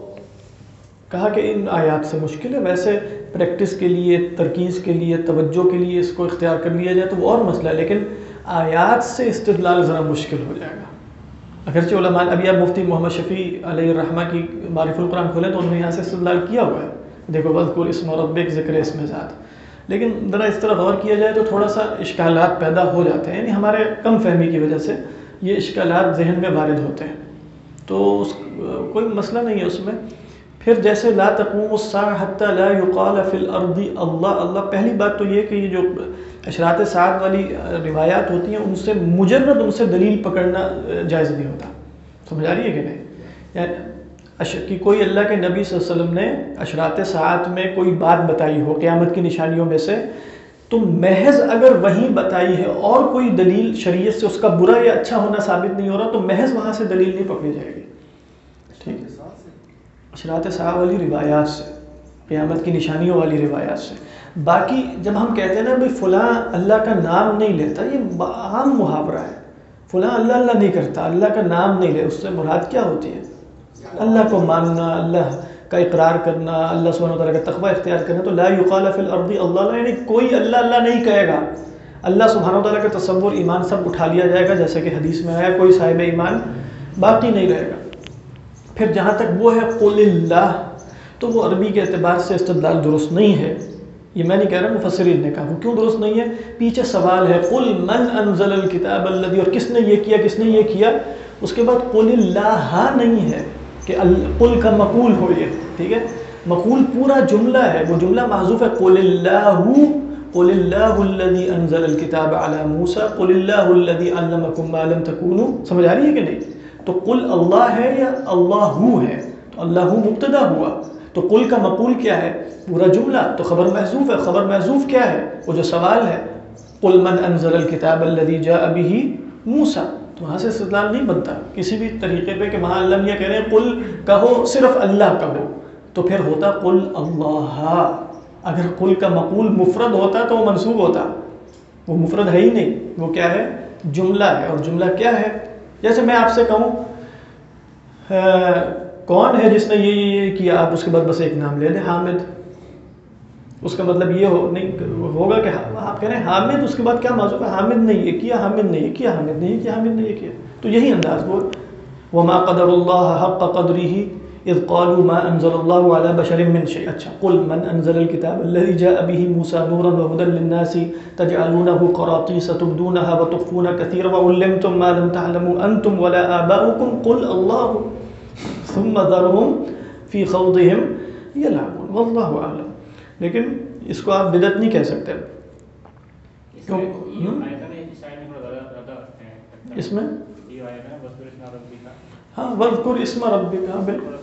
کہا کہ ان آیات سے مشکل ہے. ویسے پریکٹس کے لیے، ترکیز کے لیے، توجہ کے لیے اس کو اختیار کر لیا جائے تو وہ اور مسئلہ ہے، لیکن آیات سے استدلال ذرا مشکل ہو جائے گا. اگرچہ علماء، ابھی آپ مفتی محمد شفیع علیہ الرحمہ کی معرف القرآن کھولیں تو انہوں نے یہاں سے استدلال کیا ہوا ہے. دیکھو وذکر اسم ربک، ذکر اسم ذات. لیکن ذرا اس طرح غور کیا جائے تو تھوڑا سا اشکالات پیدا ہو جاتے ہیں، یعنی ہمارے کم فہمی کی وجہ سے یہ اشکالات ذہن میں وارد ہوتے ہیں. تو کوئی مسئلہ نہیں ہے اس میں. پھر جیسے لا تقوم الساعة حتى لا يقال في الارض اللہ اللہ، پہلی بات تو یہ کہ یہ جو اشراط ساعت والی روایات ہوتی ہیں ان سے مجرد ان سے دلیل پکڑنا جائز نہیں ہوتا. سمجھ آ رہی ہے کہ نہیں؟ یعنی کہ کوئی اللہ کے نبی صلی اللہ علیہ وسلم نے اشراط ساعت میں کوئی بات بتائی ہو قیامت کی نشانیوں میں سے، تو محض اگر وہی بتائی ہے اور کوئی دلیل شریعت سے اس کا برا یا اچھا ہونا ثابت نہیں ہو رہا تو محض وہاں سے دلیل نہیں پکڑی جائے گی. ٹھیک ہے، اشراط ساعت والی روایات سے، قیامت کی نشانیوں والی روایات سے. باقی جب ہم کہتے ہیں نا بھائی فلاں اللہ کا نام نہیں لیتا، یہ عام محاورہ ہے. فلاں اللہ اللہ نہیں کرتا، اللہ کا نام نہیں لے، اس سے مراد کیا ہوتی ہے؟ اللہ کو ماننا، اللہ کا اقرار کرنا، اللہ سبحانہ وتعالیٰ کا تقوی اختیار کرنا. تو لا یقال فی الارض اللہ، یعنی کوئی اللہ اللہ نہیں کہے گا. اللہ سبحانہ وتعالیٰ کا تصور، ایمان سب اٹھا لیا جائے گا جیسے کہ حدیث میں آیا، کوئی صاحب ایمان باقی نہیں رہے گا. پھر جہاں تک وہ ہے قل اللہ، تو وہ عربی کے اعتبار سے استدلال درست نہیں ہے. یہ میں نہیں کہہ رہا، مفسرین نے کہا. وہ کیوں درست نہیں ہے؟ پیچھے سوال ہے قل من انزل الکتاب الذی، اور کس نے یہ کیا، کس نے یہ کیا. اس کے بعد قل اللہ نہیں ہے کہ قل کا مقول ہو یہ. ٹھیک ہے، مقول پورا جملہ ہے، وہ جملہ محذوف ہے. قل اللہ الذی انزل الکتاب علی موسیٰ قل اللہ الذی علمکم ما لم تکونوا. سمجھ آ رہی ہے کہ نہیں؟ تو قل اللہ ہے یا اللہ ہے؟ تو اللہ مبتدا ہوا، تو قل کا مقول کیا ہے؟ پورا جملہ. تو خبر محذوف ہے. خبر محذوف کیا ہے؟ وہ جو سوال ہے قل من انزل الکتاب الذی جاء به موسیٰ. تو وہاں سے استدلال نہیں بنتا کسی بھی طریقے پہ کہ وہاں اللہ یہ کہہ رہے ہیں قل کہو، صرف اللہ کہو، تو پھر ہوتا قل اللہ. اگر قل کا مقول مفرد ہوتا تو وہ منصوب ہوتا. وہ مفرد ہے ہی نہیں، وہ کیا ہے؟ جملہ ہے. اور جملہ کیا ہے؟ جیسے میں آپ سے کہوں کون ہے جس نے یہ کیا، آپ اس کے بعد بس ایک نام لے لیں، حامد. اس کا مطلب یہ نہیں ہوگا کہ آپ کہہ رہے ہیں حامد، اس کے بعد کیا معذوف ہے؟ حامد نے یہ کیا، حامد نے یہ کیا، حامد نے یہ کیا، حامد نے یہ کیا. تو یہی انداز وہ وما قدر اللہ حق قدره اذ قالوا ما انزل الله على بشر من شيء. اچھا، قل من انزل الكتاب الذي جاء به موسى نورا وهدى للناس تجعلونه قراطيس تبدونها وتخفون كثيرا وعلمتم ما لم تعلموا انتم ولا آباؤكم قل الله ثم ذرهم في خوضهم يلعبون والله اعلم. لیکن اس کو آپ بدعت نہیں کہہ سکتے. اس میں ہاں وذکر اسم ربک، ہاں بالکل،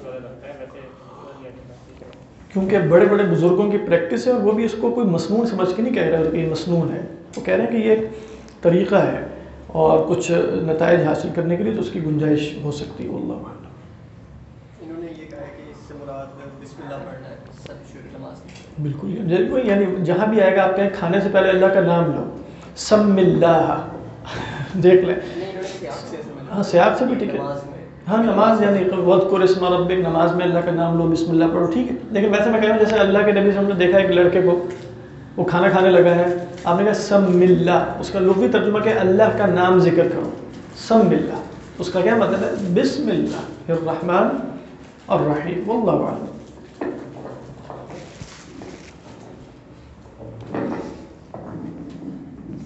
کیونکہ بڑے بڑے بزرگوں کی پریکٹس ہے اور وہ بھی اس کو کوئی مسنون سمجھ کے نہیں کہہ رہے کہ یہ مسنون ہے. وہ کہہ رہے ہیں کہ یہ ایک طریقہ ہے اور کچھ نتائج حاصل کرنے کے لیے تو اس کی گنجائش ہو سکتی ہے. واللہ اعلم. انہوں نے یہ کہا ہے کہ اس سے مراد بسم اللہ پڑھنا ہے سب شروع نماز کی. بالکل، یعنی جہاں بھی آئے گا آپ کہیں کھانے سے پہلے اللہ کا نام لو، سم اللہ، دیکھ لیں. ہاں سیاق سے بھی ٹھیک ہے. ہاں نماز یعنی وذکر اسم ربک، نماز میں اللہ کا نام لو، بسم اللہ پڑھو، ٹھیک ہے. لیکن ویسے میں کہہ رہا ہوں جیسے اللہ کے نبی سے ہم نے دیکھا ایک لڑکے کو وہ کھانا کھانے لگا ہے، آپ نے کہا سم اللہ، اس کا لغوی ترجمہ کہ اللہ کا نام ذکر کرو. سم اللہ اس کا کیا مطلب ہے؟ بسم اللہ الرحمن الرحیم. واللہ اعلم.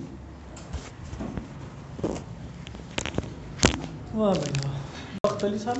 وقت علی صاحب